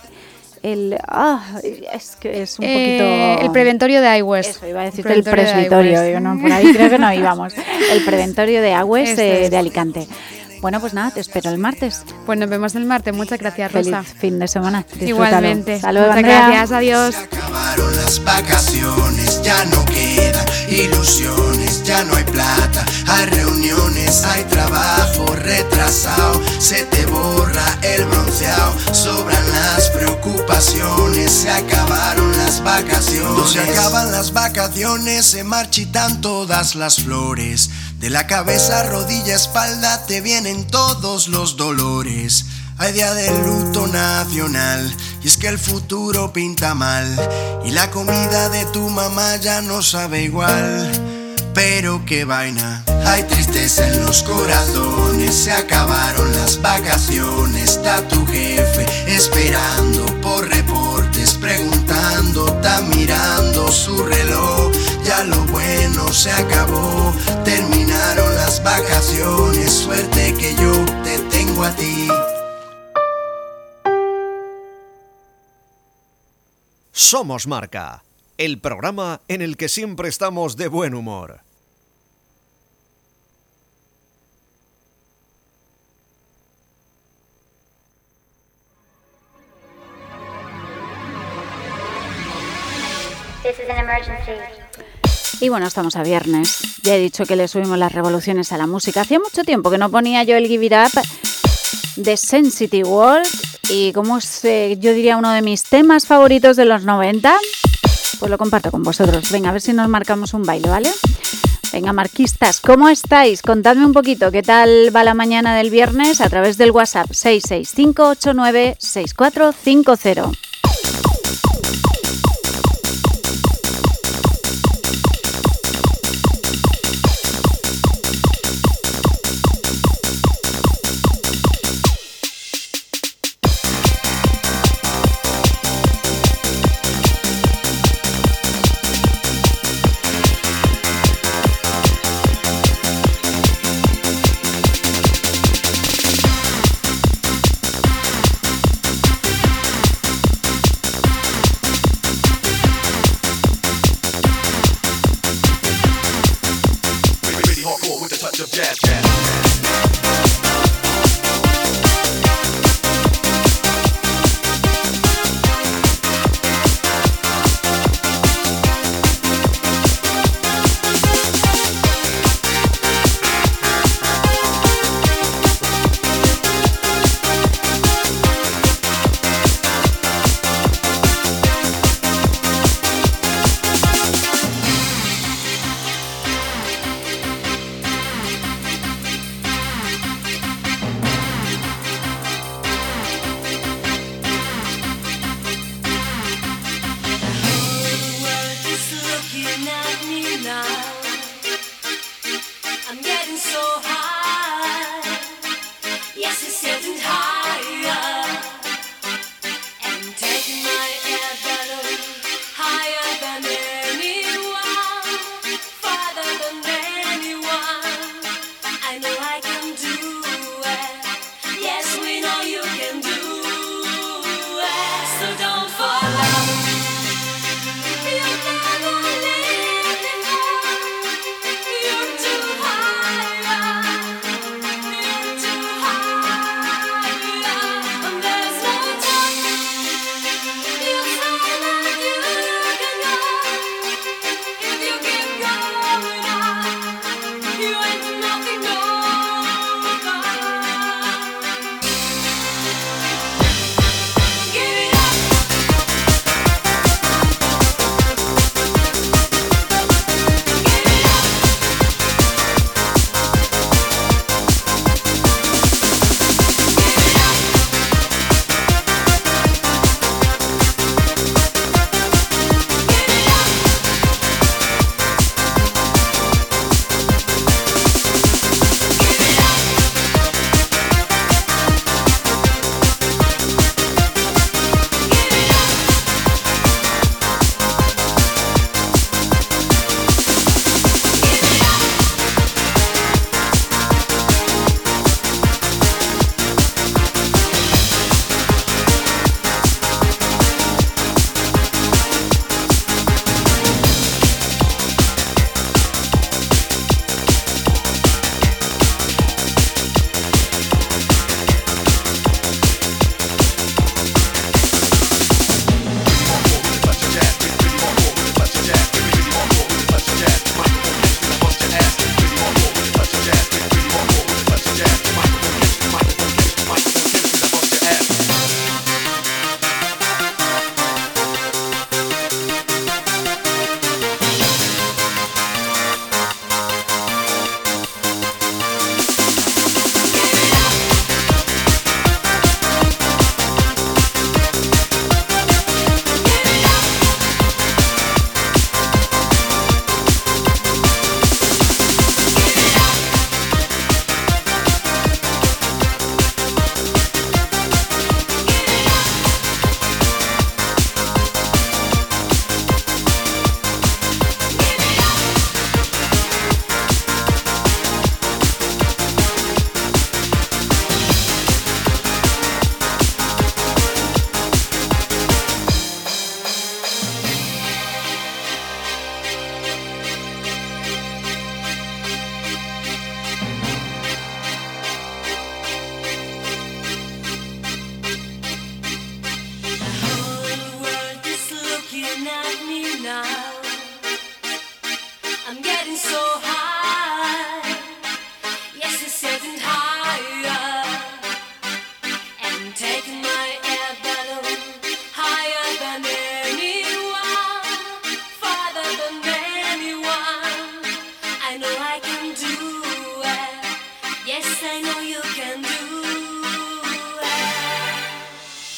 El, ah, es que es un Eh, poquito... el preventorio de iWest. Eso, iba a decirte el presbiterio, de digo, iWest. no, por ahí creo que no íbamos. El preventorio de Agües Esto de, es. de Alicante. Bueno, pues nada, te espero el martes. Pues nos vemos el martes. Muchas gracias, Feliz Rosa. fin de semana. Disfrútalo. Igualmente. Hasta luego, Muchas Andrea. gracias. Adiós. Acabaron las vacaciones, ya no quedan ilusiones, ya no hay plata, hay reuniones, hay trabajo retrasado, se te borra el bronceado, sobran las preocupaciones, se acabaron las vacaciones. No se acaban las vacaciones, se marchitan todas las flores, de la cabeza, rodilla, espalda te vienen todos los dolores. Hay día de luto nacional y es que el futuro pinta mal y la comida de tu mamá ya no sabe igual. Pero qué vaina, hay tristeza en los corazones, se acabaron las vacaciones, está tu jefe esperando por reportes, preguntando, está mirando su reloj, ya lo bueno se acabó, terminaron las vacaciones, suerte que yo te tengo a ti. Somos Marca. el programa en el que siempre estamos de buen humor. This is an emergency. Y bueno, estamos a viernes. Ya he dicho que le subimos las revoluciones a la música. Hacía mucho tiempo que no ponía yo el Give It Up de Sensitive World. Y como es, eh, yo diría, uno de mis temas favoritos de los noventa, pues lo comparto con vosotros. Venga, a ver si nos marcamos un baile, ¿vale? Venga, marquistas, ¿cómo estáis? Contadme un poquito qué tal va la mañana del viernes a través del WhatsApp seis seis cinco ocho nueve seis cuatro cinco cero.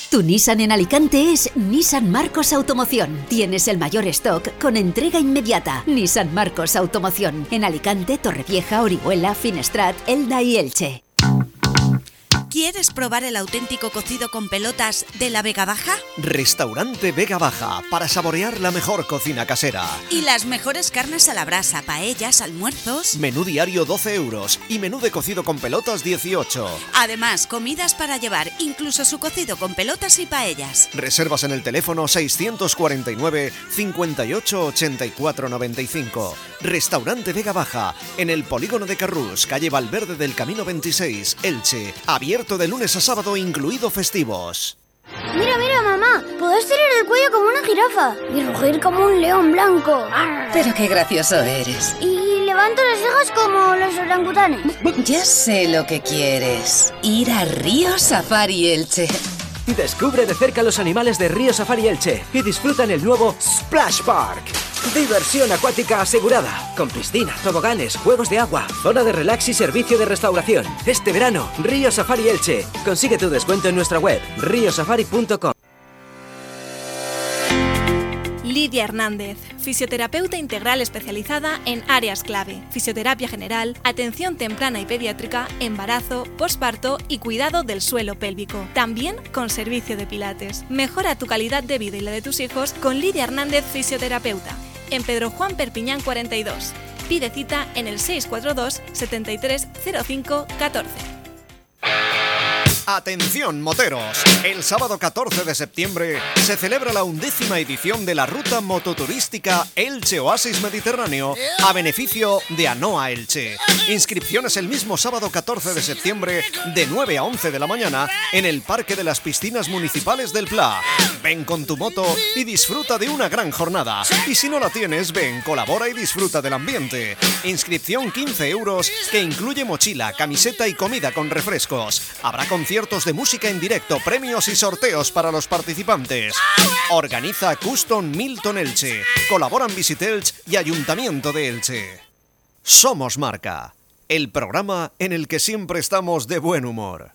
Tu Nissan en Alicante es Nissan Marcos Automoción. Tienes el mayor stock con entrega inmediata. Nissan Marcos Automoción. En Alicante, Torrevieja, Orihuela, Finestrat, Elda y Elche. ¿Quieres probar el auténtico cocido con pelotas de la Vega Baja? Restaurante Vega Baja, para saborear la mejor cocina casera. Y las mejores carnes a la brasa, paellas, almuerzos. Menú diario doce euros y menú de cocido con pelotas dieciocho. Además, comidas para llevar, incluso su cocido con pelotas y paellas. Reservas en el teléfono seiscientos cuarenta y nueve, cincuenta y ocho, ochenta y cuatro noventa y cinco. Restaurante Vega Baja, en el polígono de Carrús, calle Valverde del Camino veintiséis, Elche. Abierto de lunes a sábado, incluido festivos. Mira, mira, mamá, puedo estirar el cuello como una jirafa y rugir como un león blanco. Pero qué gracioso eres. Y levanto las cejas como los orangutanes. Ya sé lo que quieres. Ir a Río Safari Elche. Descubre de cerca los animales de Río Safari Elche y disfruta en el nuevo Splash Park. Diversión acuática asegurada, con piscina, toboganes, juegos de agua, zona de relax y servicio de restauración. Este verano, Río Safari Elche. Consigue tu descuento en nuestra web, río safari punto com. Lidia Hernández, fisioterapeuta integral especializada en áreas clave, fisioterapia general, atención temprana y pediátrica, embarazo, posparto y cuidado del suelo pélvico. También con servicio de pilates. Mejora tu calidad de vida y la de tus hijos con Lidia Hernández, fisioterapeuta. En Pedro Juan Perpiñán cuarenta y dos. Pide cita en el seis cuatro dos, setenta y tres, cero cinco, catorce. Atención moteros, el sábado catorce de septiembre se celebra la undécima edición de la ruta mototurística Elche Oasis Mediterráneo a beneficio de ANOA Elche. Inscripciones el mismo sábado catorce de septiembre de nueve a once de la mañana en el Parque de las Piscinas Municipales del Pla. Ven con tu moto y disfruta de una gran jornada. Y si no la tienes, ven, colabora y disfruta del ambiente. Inscripción quince euros que incluye mochila, camiseta y comida con refrescos. Habrá conciertos de música en directo, premios y sorteos para los participantes. Organiza Custom Milton Elche. Colaboran Visit Elche y Ayuntamiento de Elche. Somos Marca, el programa en el que siempre estamos de buen humor.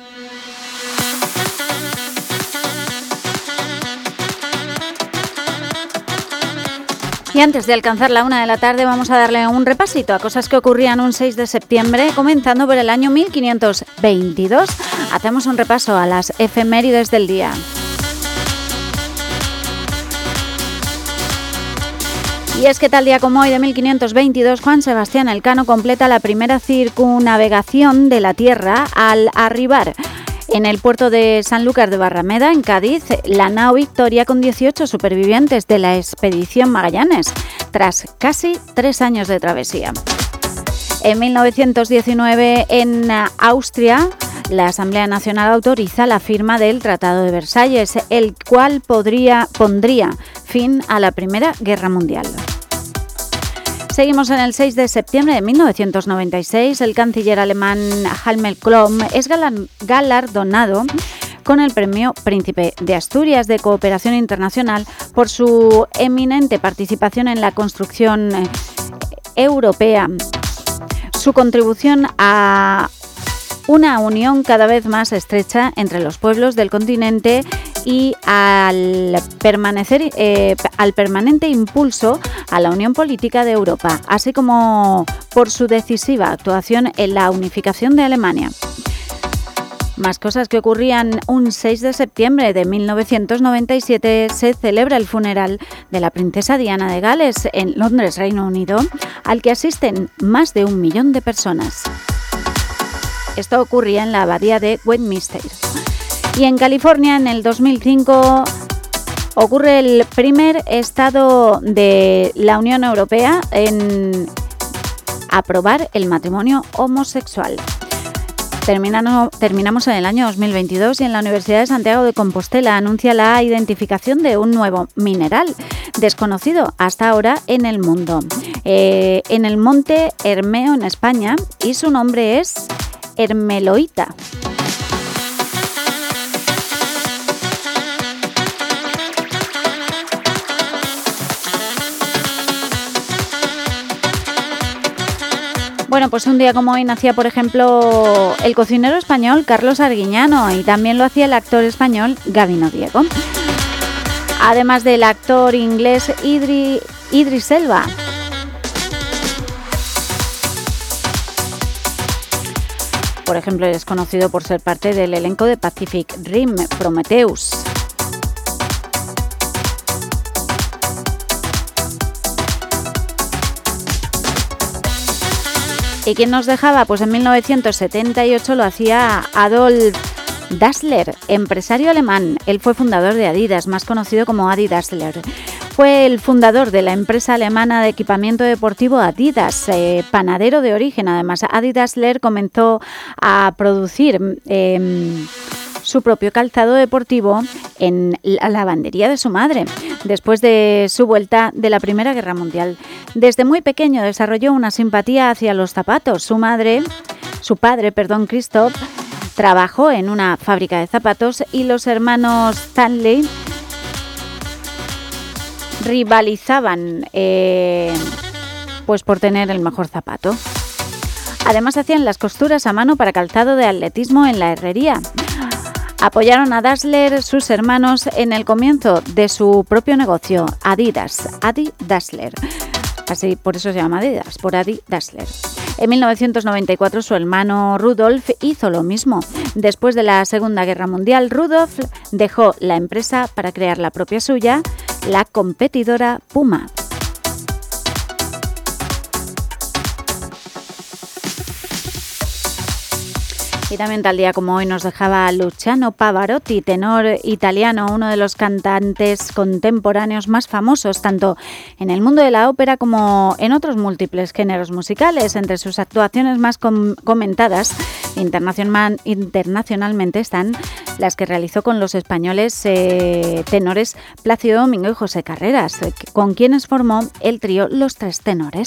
Y antes de alcanzar la una de la tarde vamos a darle un repasito a cosas que ocurrían un seis de septiembre, comenzando por el año mil quinientos veintidós. Hacemos un repaso a las efemérides del día. Y es que tal día como hoy de mil quinientos veintidós, Juan Sebastián Elcano completa la primera circunnavegación de la Tierra al arribar en el puerto de Sanlúcar de Barrameda, en Cádiz, la nao Victoria con dieciocho supervivientes de la expedición Magallanes, tras casi tres años de travesía. En mil novecientos diecinueve, en Austria, la Asamblea Nacional autoriza la firma del Tratado de Versalles, el cual podría, pondría fin a la Primera Guerra Mundial. Seguimos en el seis de septiembre de mil novecientos noventa y seis. El canciller alemán Helmut Kohl es galardonado con el Premio Príncipe de Asturias de Cooperación Internacional por su eminente participación en la construcción europea. Su contribución a una unión cada vez más estrecha entre los pueblos del continente y al permanecer eh, al permanente impulso a la unión política de Europa, así como por su decisiva actuación en la unificación de Alemania. Más cosas que ocurrían un seis de septiembre de mil novecientos noventa y siete, se celebra el funeral de la princesa Diana de Gales en Londres, Reino Unido, al que asisten más de un millón de personas. Esto ocurría en la abadía de Westminster. Y en California, en el dos mil cinco, ocurre el primer estado de la Unión Europea en aprobar el matrimonio homosexual. Terminano, terminamos en el año dos mil veintidós y en la Universidad de Santiago de Compostela anuncia la identificación de un nuevo mineral desconocido hasta ahora en el mundo, eh, en el monte Hermeo, en España, y su nombre es hermeloita. Bueno, pues un día como hoy nacía, por ejemplo, el cocinero español Carlos Arguiñano, y también lo hacía el actor español Gabino Diego. Además del actor inglés Idri, Idris Elba. Por ejemplo, es conocido por ser parte del elenco de Pacific Rim, Prometheus. ¿Y quién nos dejaba? Pues en mil novecientos setenta y ocho lo hacía Adolf Dassler, empresario alemán. Él fue fundador de Adidas, más conocido como Adi Dassler. Fue el fundador de la empresa alemana de equipamiento deportivo Adidas, eh, panadero de origen. Además, Adi Dassler comenzó a producir eh, su propio calzado deportivo en la lavandería de su madre, después de su vuelta de la Primera Guerra Mundial. Desde muy pequeño desarrolló una simpatía hacia los zapatos. Su madre, su padre, perdón, Christoph, trabajó en una fábrica de zapatos y los hermanos Stanley rivalizaban eh, pues por tener el mejor zapato. Además, hacían las costuras a mano para calzado de atletismo en la herrería. Apoyaron a Dassler sus hermanos en el comienzo de su propio negocio, Adidas, Adi Dassler. Así, por eso se llama Adidas, por Adi Dassler. En mil novecientos noventa y cuatro su hermano Rudolf hizo lo mismo. Después de la Segunda Guerra Mundial, Rudolf dejó la empresa para crear la propia suya, la competidora Puma. Y también tal día como hoy nos dejaba Luciano Pavarotti, tenor italiano, uno de los cantantes contemporáneos más famosos, tanto en el mundo de la ópera como en otros múltiples géneros musicales. Entre sus actuaciones más com- comentadas internacional, internacionalmente están las que realizó con los españoles eh, tenores Plácido Domingo y José Carreras, con quienes formó el trío Los Tres Tenores.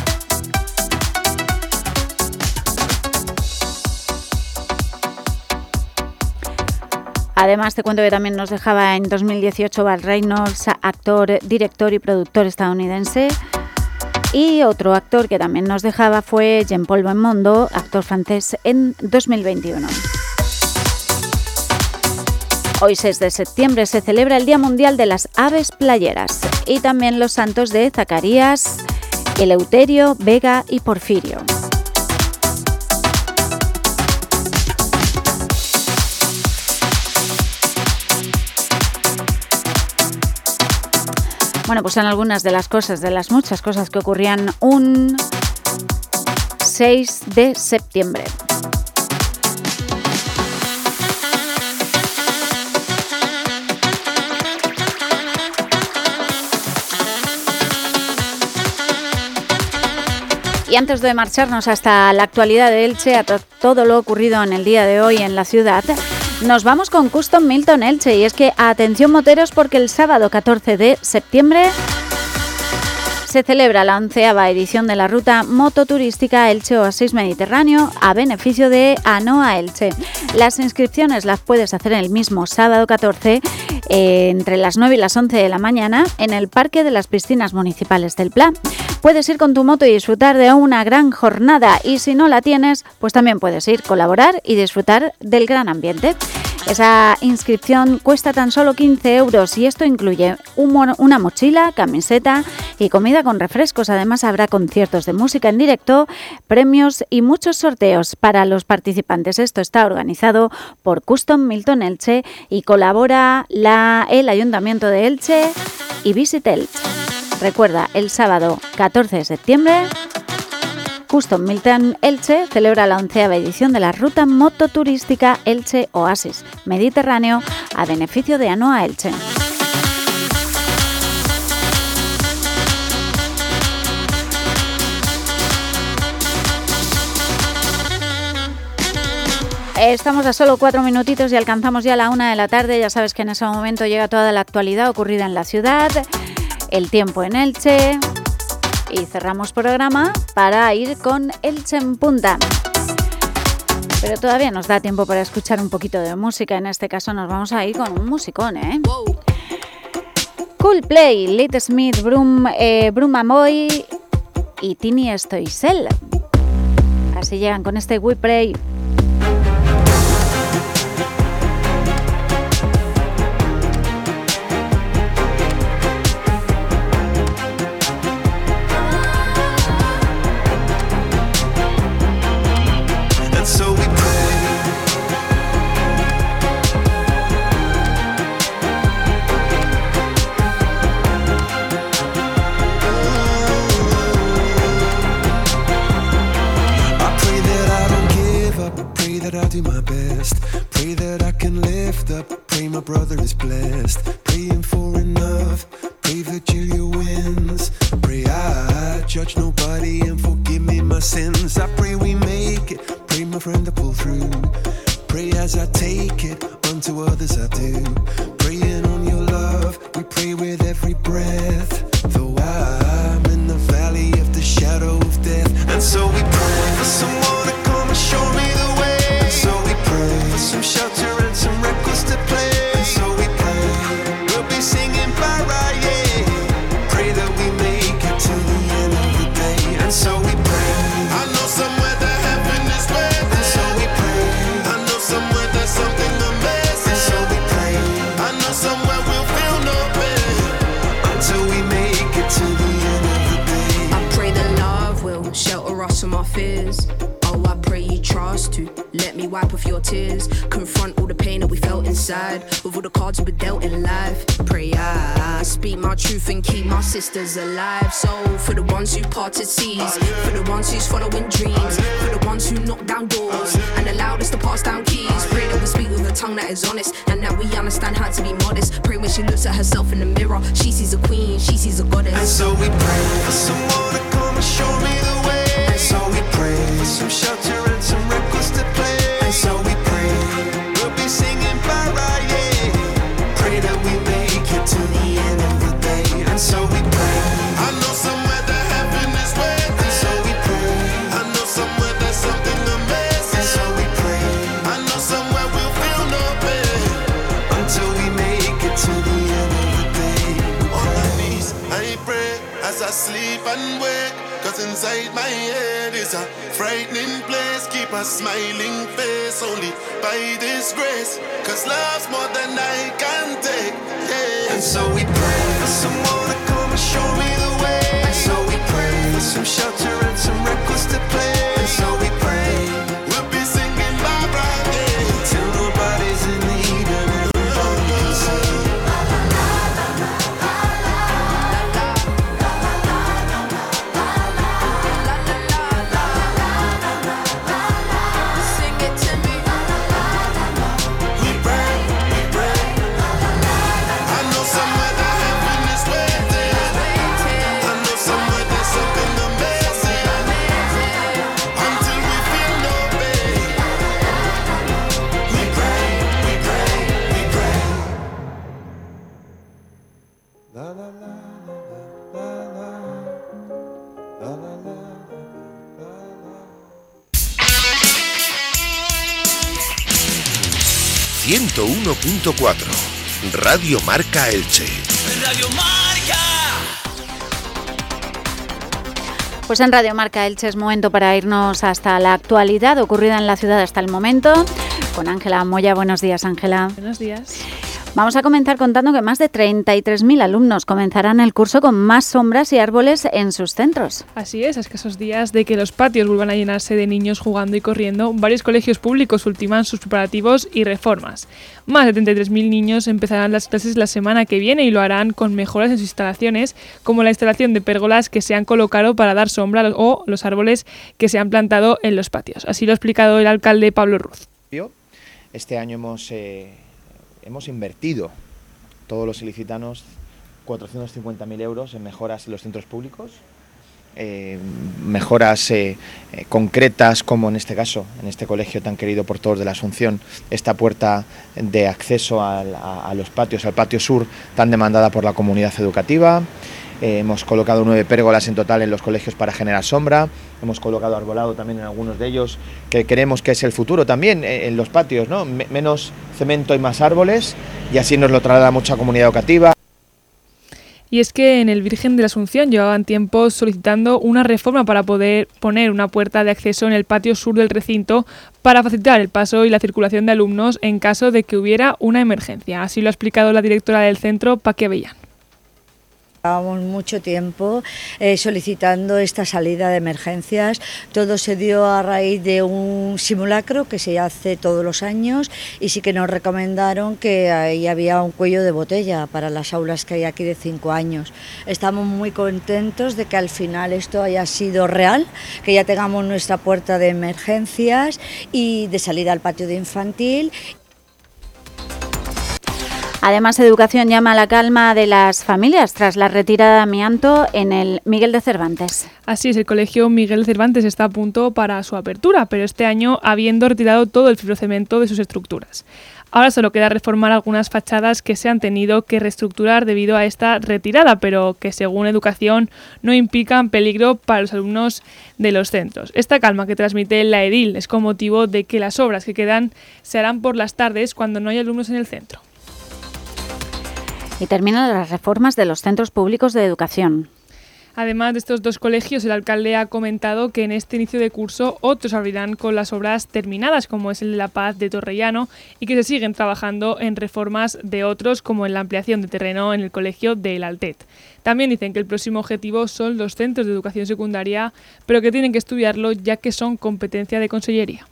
Además, te cuento que también nos dejaba en dos mil dieciocho Val Reynolds, actor, director y productor estadounidense. Y otro actor que también nos dejaba fue Jean-Paul Belmondo, actor francés, en dos mil veintiuno. Hoy, seis de septiembre, se celebra el Día Mundial de las Aves Playeras y también los santos de Zacarías, Eleuterio, Vega y Porfirio. Bueno, pues son algunas de las cosas, de las muchas cosas que ocurrían un seis de septiembre. Y antes de marcharnos hasta la actualidad de Elche, a to- todo lo ocurrido en el día de hoy en la ciudad, nos vamos con Custom Milton Elche. Y es que, atención moteros, porque el sábado catorce de septiembre se celebra la onceava edición de la ruta mototurística Elche Oasis Mediterráneo a beneficio de ANOA Elche. Las inscripciones las puedes hacer el mismo sábado catorce eh, entre las nueve y las once de la mañana en el Parque de las Piscinas Municipales del Pla. Puedes ir con tu moto y disfrutar de una gran jornada, y si no la tienes, pues también puedes ir, colaborar y disfrutar del gran ambiente. Esa inscripción cuesta tan solo quince euros y esto incluye un, una mochila, camiseta y comida con refrescos. Además, habrá conciertos de música en directo, premios y muchos sorteos para los participantes. Esto está organizado por Custom Milton Elche y colabora la, el Ayuntamiento de Elche y Visit Elche. Recuerda, el sábado catorce de septiembre, Custom Milton Elche celebra la onceava edición de la ruta mototurística Elche Oasis Mediterráneo a beneficio de ANOA Elche. Estamos a solo cuatro minutitos y alcanzamos ya la una de la tarde. Ya sabes que en ese momento llega toda la actualidad ocurrida en la ciudad, el tiempo en Elche y cerramos programa para ir con Elche en Punta. Pero todavía nos da tiempo para escuchar un poquito de música. En este caso nos vamos a ir con un musicón, ¿eh? Coldplay, Little Smith, Brum, eh, Brumamoy y Tini Stoissel. Así llegan con este We Pray. Do my best, pray that I can lift up, pray my brother is blessed, praying for enough, pray Virgilia wins, pray I judge nobody and forgive me my sins, I pray we make it, pray my friend to pull through, pray as I take it, unto others I do, praying on your love, we pray with every breath, though I'm in the valley of the shadow of death, and so we pray for someone to come and show me the way. So we pray for some shelter and some records to play. And so we pray we'll be singing para, yeah. Pray that we make it to the end of the day. And so we pray. I know somewhere that heaven is waiting. And so we pray. I know somewhere there's something amazing. And so we pray. I know somewhere we'll feel no pain until we make it to the end of the day. I pray that love will shelter us from our fears. Oh, I pray you trust to let me wipe off your tears. Confront all the pain that we felt inside, with all the cards we were dealt in life. Pray I speak my truth and keep my sisters alive. So for the ones who parted seas, for the ones who's following dreams, for the ones who knock down doors and allowed us to pass down keys. Pray that we speak with a tongue that is honest and that we understand how to be modest. Pray when she looks at herself in the mirror, she sees a queen, she sees a goddess. And so we pray for someone to come and show me the way. And so we pray for some shelter and some records to play. And so we pray we'll be singing para, yeah. Pray that we make it to the end of the day. And so we pray. I know somewhere that heaven is waiting. And so we pray. I know somewhere there's something amazing. And so we pray. I know somewhere we'll feel no pain until we make it to the end of the day. On my knees I pray as I sleep and wake. Cause inside my head is a frightening place. Keep a smiling face only by this grace. Cause love's more than I can take, yeah. And so we pray for someone to come and show me the way. And so we pray for some shelter and some records to play. And so we pray we'll be singing Barbara, yeah. Till nobody's in need and everybody can say. ciento uno punto cuatro Radio Marca Elche. Radio Marca. Pues en Radio Marca Elche es momento para irnos hasta la actualidad ocurrida en la ciudad hasta el momento. Con Ángela Moya. Buenos días, Ángela. Buenos días. Vamos a comenzar contando que más de treinta y tres mil alumnos comenzarán el curso con más sombras y árboles en sus centros. Así es, a escasos días de que los patios vuelvan a llenarse de niños jugando y corriendo, varios colegios públicos ultiman sus preparativos y reformas. Más de treinta y tres mil niños empezarán las clases la semana que viene y lo harán con mejoras en sus instalaciones, como la instalación de pérgolas que se han colocado para dar sombra o los árboles que se han plantado en los patios. Así lo ha explicado el alcalde Pablo Ruz. Este año hemos... Eh... Hemos invertido, todos los ilicitanos, cuatrocientos cincuenta mil euros en mejoras en los centros públicos, eh, mejoras eh, eh, concretas como en este caso, en este colegio tan querido por todos de la Asunción, esta puerta de acceso al, a, a los patios, al patio sur tan demandada por la comunidad educativa. Eh, hemos colocado nueve pérgolas en total en los colegios para generar sombra, hemos colocado arbolado también en algunos de ellos, que creemos que es el futuro también eh, en los patios, ¿no? M- menos cemento y más árboles, y así nos lo traslada mucha comunidad educativa. Y es que en el Virgen de la Asunción llevaban tiempo solicitando una reforma para poder poner una puerta de acceso en el patio sur del recinto para facilitar el paso y la circulación de alumnos en caso de que hubiera una emergencia. Así lo ha explicado la directora del centro, Paqui Avellán. Llevamos mucho tiempo eh, solicitando esta salida de emergencias. Todo se dio a raíz de un simulacro que se hace todos los años y sí que nos recomendaron que ahí había un cuello de botella para las aulas que hay aquí de cinco años. Estamos muy contentos de que al final esto haya sido real, que ya tengamos nuestra puerta de emergencias y de salida al patio de infantil. Además, Educación llama a la calma de las familias tras la retirada de amianto en el Miguel de Cervantes. Así es, el colegio Miguel de Cervantes está a punto para su apertura, pero este año habiendo retirado todo el fibrocemento de sus estructuras. Ahora solo queda reformar algunas fachadas que se han tenido que reestructurar debido a esta retirada, pero que según Educación no implican peligro para los alumnos de los centros. Esta calma que transmite la edil es con motivo de que las obras que quedan se harán por las tardes cuando no hay alumnos en el centro. Y terminan las reformas de los centros públicos de educación. Además de estos dos colegios, el alcalde ha comentado que en este inicio de curso otros abrirán con las obras terminadas, como es el de La Paz de Torrellano, y que se siguen trabajando en reformas de otros, como en la ampliación de terreno en el colegio de El Altet. También dicen que el próximo objetivo son los centros de educación secundaria, pero que tienen que estudiarlo ya que son competencia de consellería.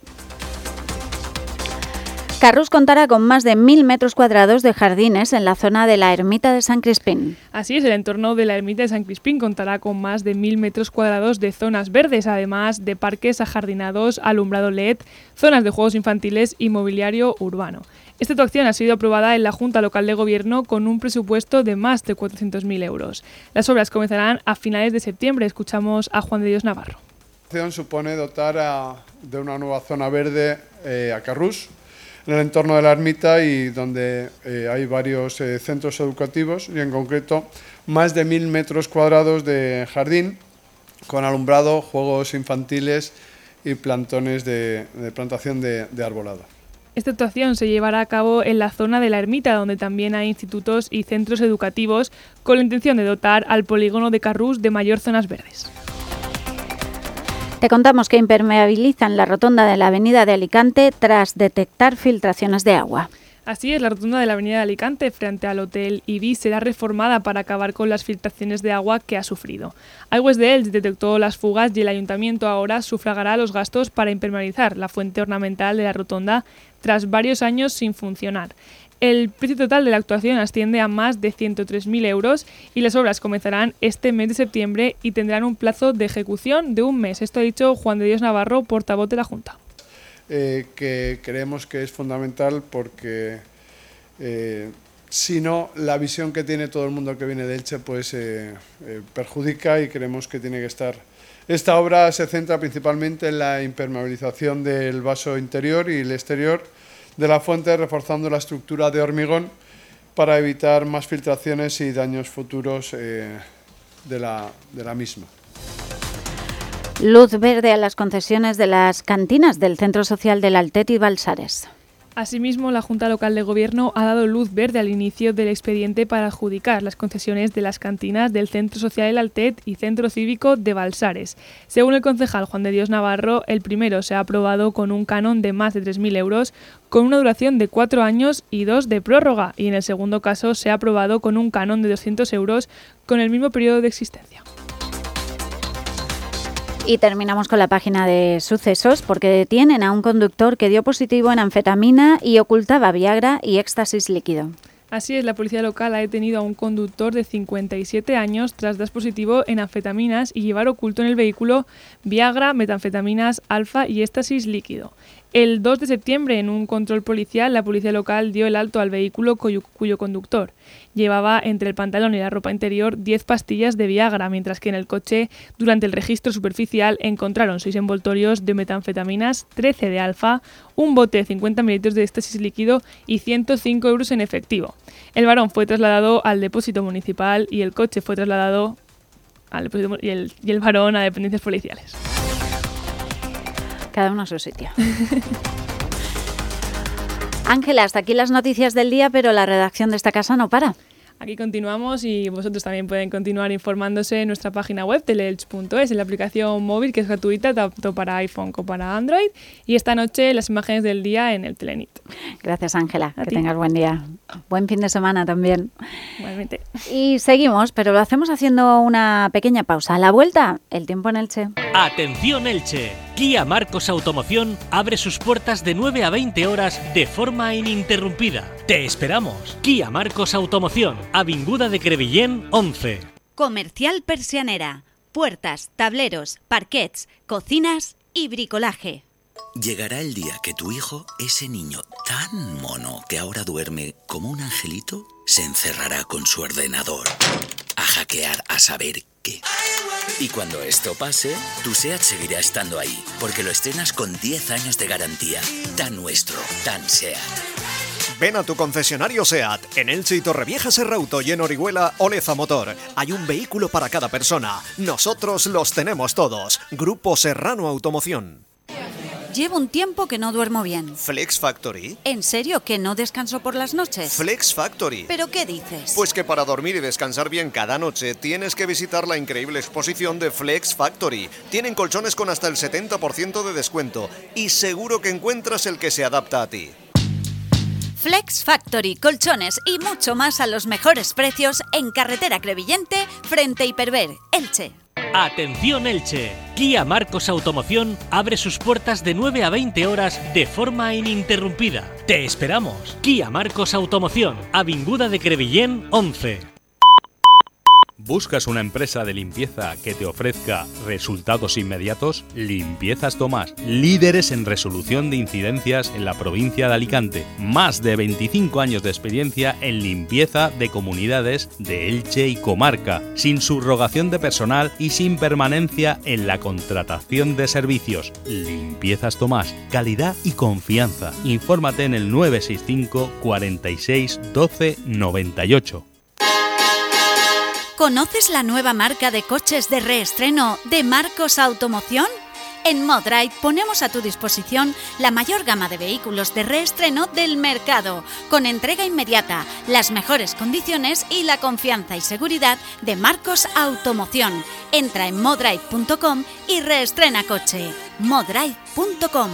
Carrús contará con más de mil metros cuadrados de jardines en la zona de la ermita de San Crispín. Así es, el entorno de la ermita de San Crispín contará con más de mil metros cuadrados de zonas verdes, además de parques ajardinados, alumbrado L E D, zonas de juegos infantiles y mobiliario urbano. Esta actuación ha sido aprobada en la Junta Local de Gobierno con un presupuesto de más de cuatrocientos mil euros. Las obras comenzarán a finales de septiembre. Escuchamos a Juan de Dios Navarro. La acción supone dotar a, de una nueva zona verde eh, a Carrús, en el entorno de la ermita y donde eh, hay varios eh, centros educativos y en concreto más de mil metros cuadrados de jardín con alumbrado, juegos infantiles y plantones de, de plantación de, de arbolado. Esta actuación se llevará a cabo en la zona de la ermita, donde también hay institutos y centros educativos, con la intención de dotar al polígono de Carrús de mayor zonas verdes. Te contamos que impermeabilizan la rotonda de la avenida de Alicante tras detectar filtraciones de agua. Así es, la rotonda de la avenida de Alicante frente al Hotel Ibis será reformada para acabar con las filtraciones de agua que ha sufrido. Aigües de Elx detectó las fugas y el ayuntamiento ahora sufragará los gastos para impermeabilizar la fuente ornamental de la rotonda tras varios años sin funcionar. El precio total de la actuación asciende a más de ciento tres mil euros y las obras comenzarán este mes de septiembre y tendrán un plazo de ejecución de un mes. Esto ha dicho Juan de Dios Navarro, portavoz de la Junta. Eh, que creemos que es fundamental porque eh, si no, la visión que tiene todo el mundo que viene de Elche pues eh, eh, perjudica y creemos que tiene que estar. Esta obra se centra principalmente en la impermeabilización del vaso interior y el exterior de la fuente, reforzando la estructura de hormigón para evitar más filtraciones y daños futuros eh, de, la, de la misma. Luz verde a las concesiones de las cantinas del Centro Social del Altet y Balsares. Asimismo, la Junta Local de Gobierno ha dado luz verde al inicio del expediente para adjudicar las concesiones de las cantinas del Centro Social El Altet y Centro Cívico de Balsares. Según el concejal Juan de Dios Navarro, el primero se ha aprobado con un canon de más de tres mil euros, con una duración de cuatro años y dos de prórroga, y en el segundo caso se ha aprobado con un canon de doscientos euros con el mismo periodo de existencia. Y terminamos con la página de sucesos porque detienen a un conductor que dio positivo en anfetamina y ocultaba Viagra y éxtasis líquido. Así es, la policía local ha detenido a un conductor de cincuenta y siete años tras dar positivo en anfetaminas y llevar oculto en el vehículo Viagra, metanfetaminas, alfa y éxtasis líquido. El dos de septiembre, en un control policial, la policía local dio el alto al vehículo cuyo, cuyo conductor llevaba entre el pantalón y la ropa interior diez pastillas de Viagra, mientras que en el coche, durante el registro superficial, encontraron seis envoltorios de metanfetaminas, trece de alfa, un bote de cincuenta mililitros de éxtasis líquido y ciento cinco euros en efectivo. El varón fue trasladado al depósito municipal y el coche fue trasladado al depósito, y, el, y el varón a dependencias policiales. Cada uno a su sitio. Ángela, hasta aquí las noticias del día, pero la redacción de esta casa no para. aquí continuamos y vosotros también pueden continuar informándose en nuestra página web teleelch punto es, en la aplicación móvil que es gratuita tanto para iPhone como para Android, y esta noche las imágenes del día en el Telenit. Gracias, Ángela, que ti. tengas buen día. Buen fin de semana también. Igualmente. Y seguimos, pero lo hacemos haciendo una pequeña pausa. A la vuelta, el tiempo en Elche. Atención Elche, Kia Marcos Automoción abre sus puertas de nueve a veinte horas de forma ininterrumpida. Te esperamos. Kia Marcos Automoción, Avinguda de Crevillén once. Comercial Persianera. Puertas, tableros, parquets, cocinas y bricolaje. Llegará el día que tu hijo, ese niño tan mono que ahora duerme como un angelito, se encerrará con su ordenador a hackear a saber qué. Y cuando esto pase, tu SEAT seguirá estando ahí, porque lo estrenas con diez años de garantía. Tan nuestro, tan SEAT. Ven a tu concesionario SEAT, en Elche y Torrevieja Serrauto y en Orihuela Oleza Motor. Hay un vehículo para cada persona. Nosotros los tenemos todos. Grupo Serrano Automoción. Llevo un tiempo que no duermo bien. ¿Flex Factory? ¿En serio que no descanso por las noches? Flex Factory. ¿Pero qué dices? Pues que para dormir y descansar bien cada noche tienes que visitar la increíble exposición de Flex Factory. Tienen colchones con hasta el setenta por ciento de descuento y seguro que encuentras el que se adapta a ti. Flex Factory, colchones y mucho más a los mejores precios en carretera Crevillente frente a Hiperver, Elche. Atención Elche, Kia Marcos Automoción abre sus puertas de nueve a veinte horas de forma ininterrumpida. Te esperamos. Kia Marcos Automoción, Avinguda de Crevillén once. ¿Buscas una empresa de limpieza que te ofrezca resultados inmediatos? Limpiezas Tomás, líderes en resolución de incidencias en la provincia de Alicante. Más de veinticinco años de experiencia en limpieza de comunidades de Elche y comarca, sin subrogación de personal y sin permanencia en la contratación de servicios. Limpiezas Tomás, calidad y confianza. Infórmate en el nueve seis cinco, cuarenta y seis, doce, noventa y ocho. ¿Conoces la nueva marca de coches de reestreno de Marcos Automoción? En Modride ponemos a tu disposición la mayor gama de vehículos de reestreno del mercado, con entrega inmediata, las mejores condiciones y la confianza y seguridad de Marcos Automoción. Entra en modride punto com y reestrena coche. modride punto com.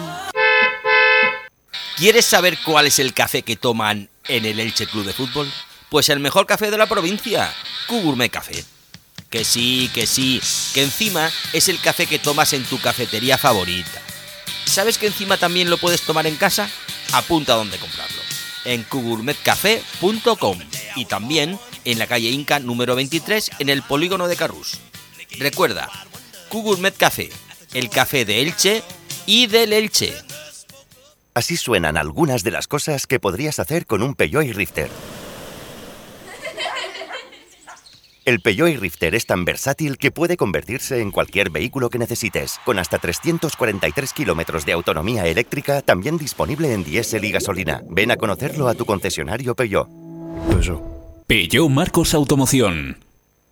¿Quieres saber cuál es el café que toman en el Elche Club de Fútbol? Pues el mejor café de la provincia, Q-Gourmet Café. Que sí, que sí, que encima es el café que tomas en tu cafetería favorita. ¿Sabes que encima también lo puedes tomar en casa? Apunta dónde comprarlo. En q gourmet café punto com y también en la calle Inca número veintitrés en el polígono de Carrús. Recuerda, Q-Gourmet Café, el café de Elche y del Elche. Así suenan algunas de las cosas que podrías hacer con un Peugeot iRifter. El Peugeot iRifter es tan versátil que puede convertirse en cualquier vehículo que necesites, con hasta trescientos cuarenta y tres kilómetros de autonomía eléctrica, también disponible en diésel y gasolina. Ven a conocerlo a tu concesionario Peugeot. Peugeot. Peugeot Marcos Automoción.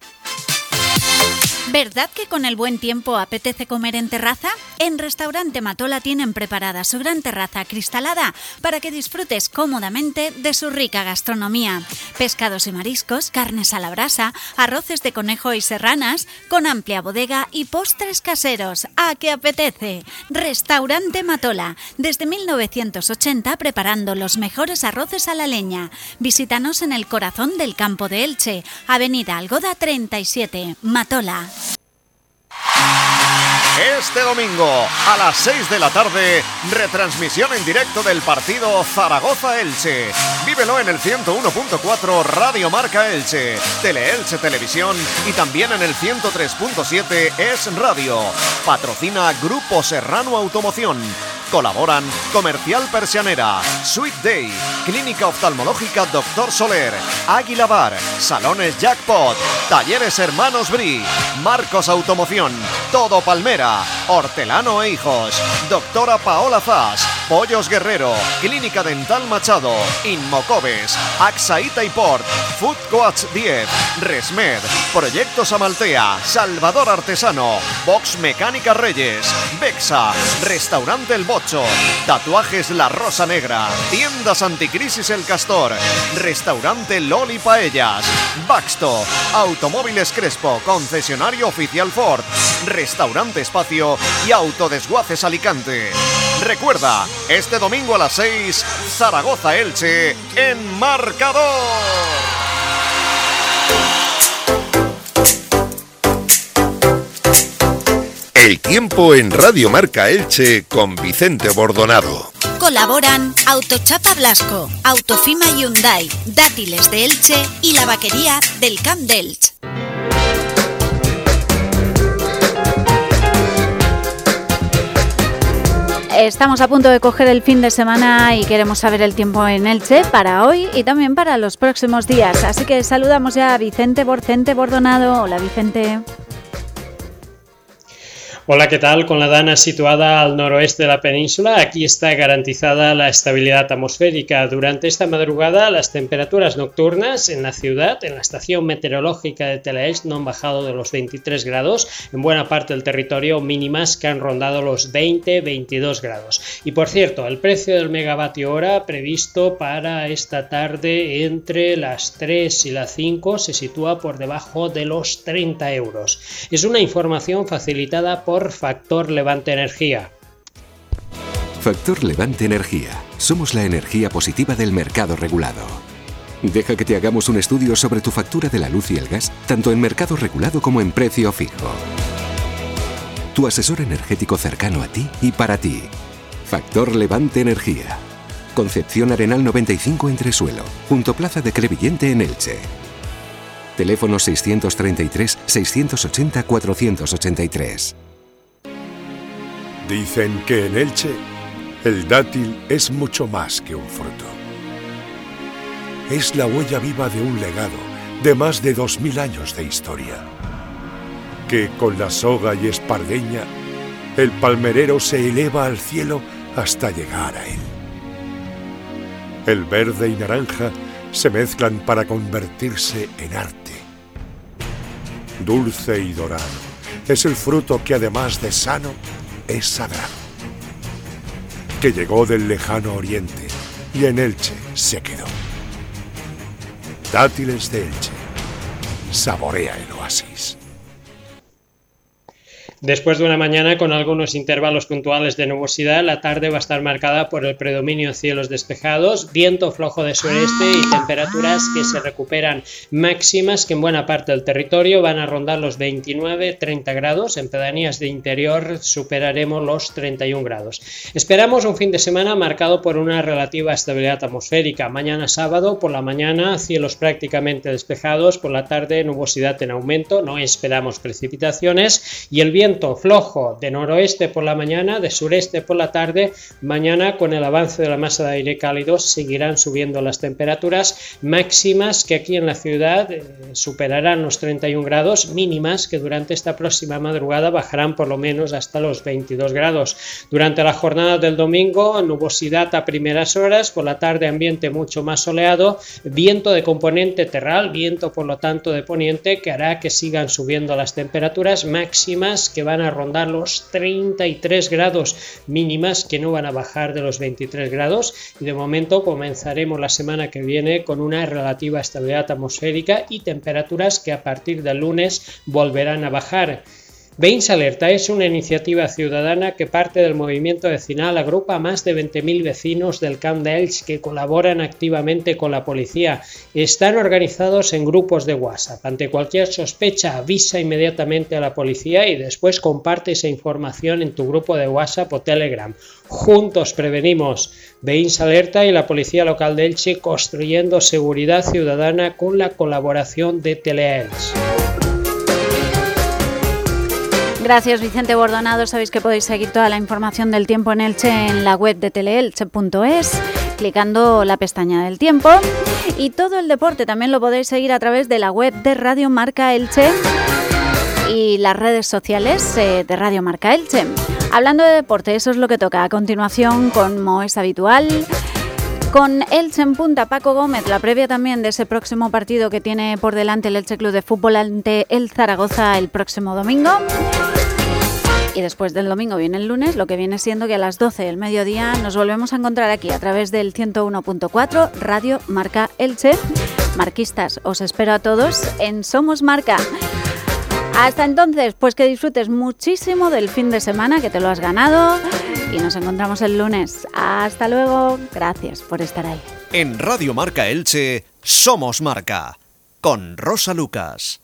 ¿Verdad que con el buen tiempo apetece comer en terraza? En Restaurante Matola tienen preparada su gran terraza acristalada para que disfrutes cómodamente de su rica gastronomía. Pescados y mariscos, carnes a la brasa, arroces de conejo y serranas, con amplia bodega y postres caseros. ¿A qué apetece? Restaurante Matola, desde mil novecientos ochenta preparando los mejores arroces a la leña. Visítanos en el corazón del campo de Elche, Avenida Algoda treinta y siete, Matola. Este domingo, a las seis de la tarde, retransmisión en directo del partido Zaragoza-Elche. Vívelo en el ciento uno punto cuatro Radio Marca Elche, Tele-Elche Televisión y también en el ciento tres punto siete Es Radio. Patrocina Grupo Serrano Automoción. Colaboran Comercial Persianera, Sweet Day, Clínica Oftalmológica Doctor Soler, Águila Bar, Salones Jackpot, Talleres Hermanos Bri, Marcos Automoción, Todo Palmera, Hortelano e Hijos, Doctora Paola Zas, Pollos Guerrero, Clínica Dental Machado, Inmocobes, AXA Itaiport, Food Coach diez, Resmed, Proyectos Amaltea, Salvador Artesano, Box Mecánica Reyes, Bexa, Restaurante El Bocho, Tatuajes La Rosa Negra, Tiendas Anticrisis El Castor, Restaurante Loli Paellas, Baxto, Automóviles Crespo, concesionario oficial Ford, Restaurante Espacio y Autodesguaces Alicante. Recuerda, este domingo a las seis, Zaragoza-Elche en marcador. El tiempo en Radio Marca Elche con Vicente Bordonado. Colaboran Autochapa Blasco, Autofima Hyundai, Dátiles de Elche y la vaquería del Camp d'Elche. Estamos a punto de coger el fin de semana y queremos saber el tiempo en Elche para hoy y también para los próximos días. Así que saludamos ya a Vicente Borcente Bordonado. Hola, Vicente. Hola, ¿qué tal? Con la Dana situada al noroeste de la península, aquí está garantizada la estabilidad atmosférica. Durante esta madrugada, las temperaturas nocturnas en la ciudad, en la estación meteorológica de Tele-Elche, no han bajado de los veintitrés grados. En buena parte del territorio, mínimas que han rondado los veinte a veintidós grados. Y por cierto, el precio del megavatio hora previsto para esta tarde entre las tres y las cinco se sitúa por debajo de los treinta euros. Es una información facilitada por Factor Levante Energía. Factor Levante Energía. Somos la energía positiva del mercado regulado. Deja que te hagamos un estudio sobre tu factura de la luz y el gas, tanto en mercado regulado como en precio fijo. Tu asesor energético cercano a ti y para ti. Factor Levante Energía. Concepción Arenal noventa y cinco Entresuelo, junto Plaza de Crevillente en Elche. Teléfono seiscientos treinta y tres, seiscientos ochenta, cuatrocientos ochenta y tres. Dicen que en Elche el dátil es mucho más que un fruto. Es la huella viva de un legado de más de dos mil años de historia. Que con la soga y espardeña, el palmerero se eleva al cielo hasta llegar a él. El verde y naranja se mezclan para convertirse en arte. Dulce y dorado es el fruto que además de sano, es sagrado, que llegó del lejano oriente y en Elche se quedó. Dátiles de Elche. Saborea el oasis. Después de una mañana con algunos intervalos puntuales de nubosidad, la tarde va a estar marcada por el predominio de cielos despejados, viento flojo de sureste y temperaturas que se recuperan máximas que en buena parte del territorio van a rondar los veintinueve a treinta grados. En pedanías de interior superaremos los treinta y un grados. Esperamos un fin de semana marcado por una relativa estabilidad atmosférica. Mañana sábado por la mañana cielos prácticamente despejados, por la tarde nubosidad en aumento, no esperamos precipitaciones y el viento Viento flojo de noroeste por la mañana, de sureste por la tarde. Mañana con el avance de la masa de aire cálido seguirán subiendo las temperaturas máximas que aquí en la ciudad eh, superarán los treinta y un grados, mínimas que durante esta próxima madrugada bajarán por lo menos hasta los veintidós grados. Durante la jornada del domingo nubosidad a primeras horas, por la tarde ambiente mucho más soleado, viento de componente terral, viento por lo tanto de poniente que hará que sigan subiendo las temperaturas máximas que van a rondar los treinta y tres grados, mínimas que no van a bajar de los veintitrés grados y de momento comenzaremos la semana que viene con una relativa estabilidad atmosférica y temperaturas que a partir del lunes volverán a bajar. Veïns Alerta es una iniciativa ciudadana que parte del movimiento vecinal, agrupa a más de veinte mil vecinos del Camp d'Elche que colaboran activamente con la policía. Están organizados en grupos de WhatsApp. Ante cualquier sospecha, avisa inmediatamente a la policía y después comparte esa información en tu grupo de WhatsApp o Telegram. Juntos prevenimos. Veïns Alerta y la Policía Local de Elche construyendo seguridad ciudadana con la colaboración de Tele-Elche. Gracias, Vicente Bordonado. Sabéis que podéis seguir toda la información del tiempo en Elche en la web de teleelche punto es, clicando la pestaña del tiempo. Y todo el deporte también lo podéis seguir a través de la web de Radio Marca Elche y las redes sociales de Radio Marca Elche. Hablando de deporte, eso es lo que toca a continuación, como es habitual, con Elche en punta, Paco Gómez, la previa también de ese próximo partido que tiene por delante el Elche Club de Fútbol ante el Zaragoza el próximo domingo. Y después del domingo viene el lunes, lo que viene siendo que a las doce del mediodía nos volvemos a encontrar aquí a través del ciento uno punto cuatro Radio Marca Elche. Marquistas, os espero a todos en Somos Marca. Hasta entonces, pues que disfrutes muchísimo del fin de semana, que te lo has ganado, y nos encontramos el lunes. Hasta luego, gracias por estar ahí. En Radio Marca Elche, Somos Marca, con Rosa Lucas.